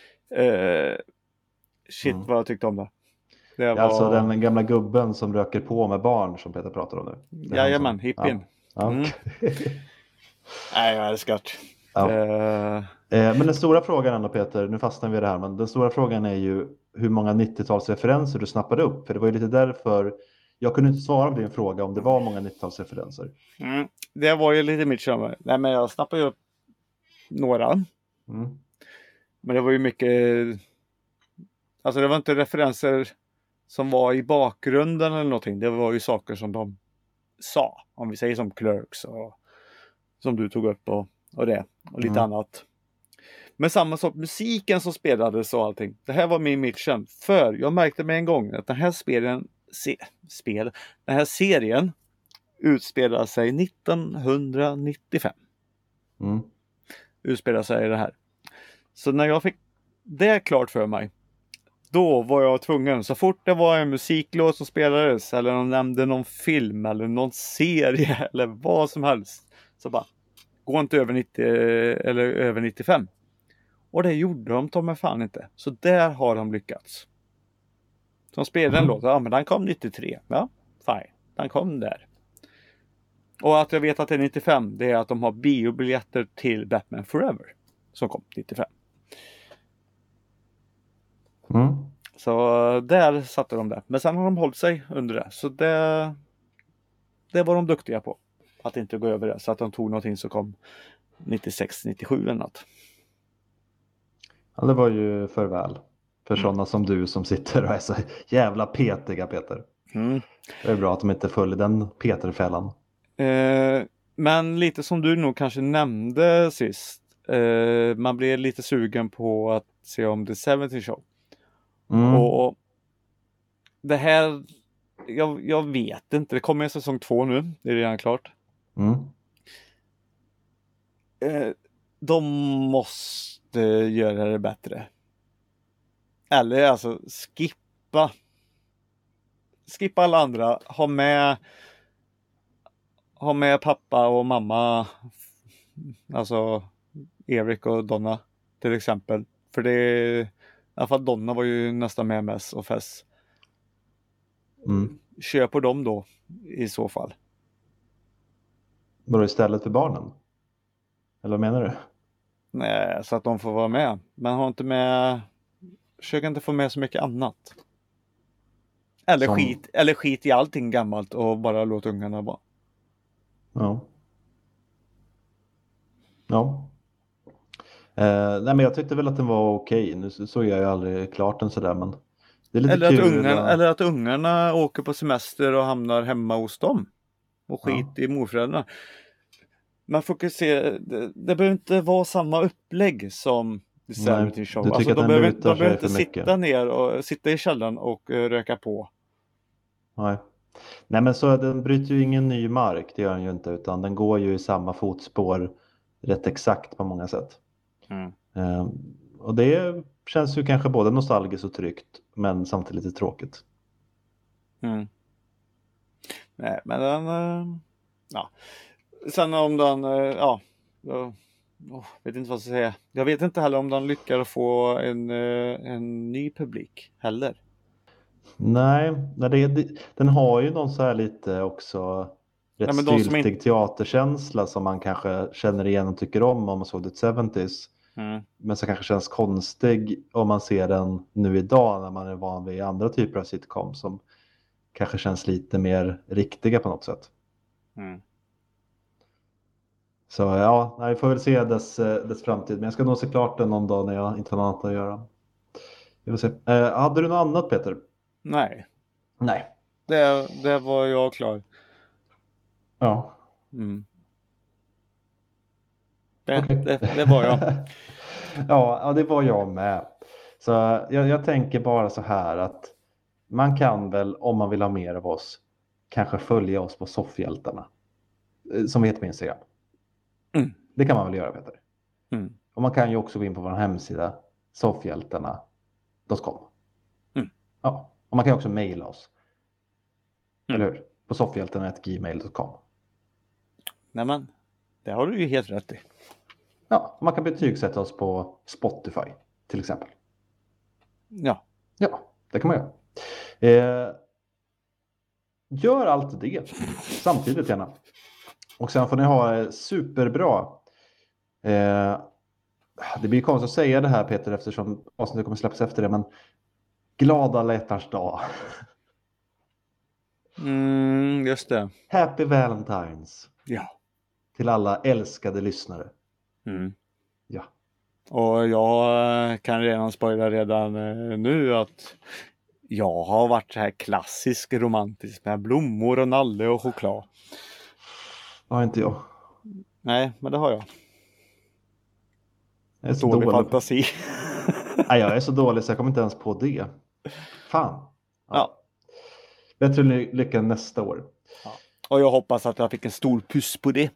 Vad jag tyckte om det. Det var... Alltså den gamla gubben som röker på med barn som Peter pratar om nu. Jajamän, hippien. Ja. Nej, jag älskar det. Ja. Men den stora frågan ändå Peter, nu fastnar vi i det här, men den stora frågan är ju hur många 90-talsreferenser du snappade upp. För det var ju lite därför jag kunde inte svara på din fråga om det var många 90-talsreferenser. Det var ju lite mitt kärn. Nej, men jag snappade ju upp några. Men det var ju mycket, alltså det var inte referenser som var i bakgrunden eller någonting. Det var ju saker som de sa. Om vi säger som Clerks och som du tog upp och det. Och lite annat. Men samma sak, musiken som spelades och allting. Det här var min mission. För jag märkte med en gång att den här den här serien utspelar sig 1995. Utspelar sig det här. Så när jag fick det klart för mig, då var jag tvungen, så fort det var en musiklåt som spelades eller de nämnde någon film eller någon serie eller vad som helst, så bara, gå inte över 90 eller över 95. Och det gjorde de ta mig fan inte. Så där har de lyckats. De spelade en låt, men den kom 93. Ja, fine. Den kom där. Och att jag vet att det är 95, det är att de har biobiljetter till Batman Forever som kom 95. Så där satte de det. Men sen har de hållit sig under det. Så det var de duktiga på. Att inte gå över det. Så att de tog någonting som kom 96, 97 eller något. Ja, det var ju för väl. För sådana som du som sitter och är så jävla petiga, Peter. Det är bra att de inte följer den Peter-fällan. Men lite som du nog kanske nämnde sist. Man blir lite sugen på att se om The 70 Show. Och det här, jag vet inte, det kommer en säsong 2 nu, det är redan klart. De måste göra det bättre. Eller alltså skippa alla andra, ha med pappa och mamma, alltså Erik och Donna till exempel. För det i alla fall Donna var ju nästan med Mess och Fess. Kör på dem då i så fall. Var det istället för barnen? Eller vad menar du? Nej, så att de får vara med. Men har inte med, försök inte få med så mycket annat. Eller skit i allting gammalt och bara låt ungarna vara. Ja. Nej, men jag tyckte väl att den var okej. Nu såg jag ju aldrig klart den sådär, men det är lite kul. Eller att ungarna åker på semester och hamnar hemma hos dem. Och skit i morföräldrarna. Man fokuserar, det behöver inte vara samma upplägg som The 70 Show. Du tycker alltså, att de behöver inte sitta ner och sitta i källaren och röka på. Nej, men så den bryter ju ingen ny mark, det gör den ju inte, utan den går ju i samma fotspår rätt exakt på många sätt. Och det känns ju kanske både nostalgiskt och tryggt, men samtidigt lite tråkigt. Nej, men den, sen om den, jag vet inte vad jag ska säga. Jag vet inte heller om den lyckas få en ny publik heller. Nej, den har ju någon så här lite också rätt styltig teaterkänsla som man kanske känner igen och tycker om man såg det 70s. Men som kanske känns konstig om man ser den nu idag när man är van vid andra typer av sitcom som kanske känns lite mer riktiga på något sätt. Så ja, vi får väl se dess framtid. Men jag ska nog se klart den någon dag när jag inte har något annat att göra. Vi får se. Hade du något annat, Peter? Nej. Nej. Det var jag klar. Ja. Det var jag. Ja, det var jag med. Så jag tänker bara så här att man kan väl, om man vill ha mer av oss, kanske följa oss på Soffhjältarna. Som vi heter på Instagram. Det kan man väl göra, Peter. Och man kan ju också gå in på vår hemsida, soffhjältarna.com. Ja, och man kan också mejla oss. Eller hur? På soffhjältarna@gmail.com. Nämen, det har du ju helt rätt i. Ja, man kan betygsätta oss på Spotify till exempel. Ja. Ja, det kan man göra. Gör allt det samtidigt gärna. Och sen får ni ha superbra. Det blir konstigt att säga det här, Peter, eftersom avsnittet kommer släppas efter det, men glada alla hjärtans dag. Just det. Happy Valentines. Ja. Till alla älskade lyssnare. Ja. Och jag kan redan spoila redan nu att jag har varit så här klassisk romantisk med blommor och nalle och choklad. Ja, inte jag. Nej, men det har jag. Jag är så dålig dålig. Fantasi. Nej, jag är så dålig så jag kommer inte ens på det. Fan. Ja. Bättre lycka nästa år. Ja. Och jag hoppas att jag fick en stor puss på det.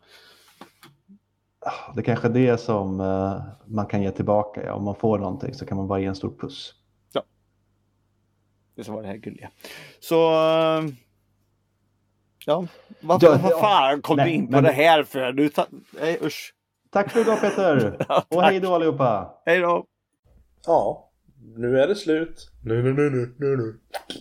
Det är kanske är det som man kan ge tillbaka. Ja. Om man får någonting så kan man bara ge en stor puss. Ja. Det så var det här gulliga. Så... ja. Vad fan kom du in på det här för? Nej, usch. Tack för idag, Peter. Ja, och hej då allihopa. Hej då. Ja, nu är det slut. Nu.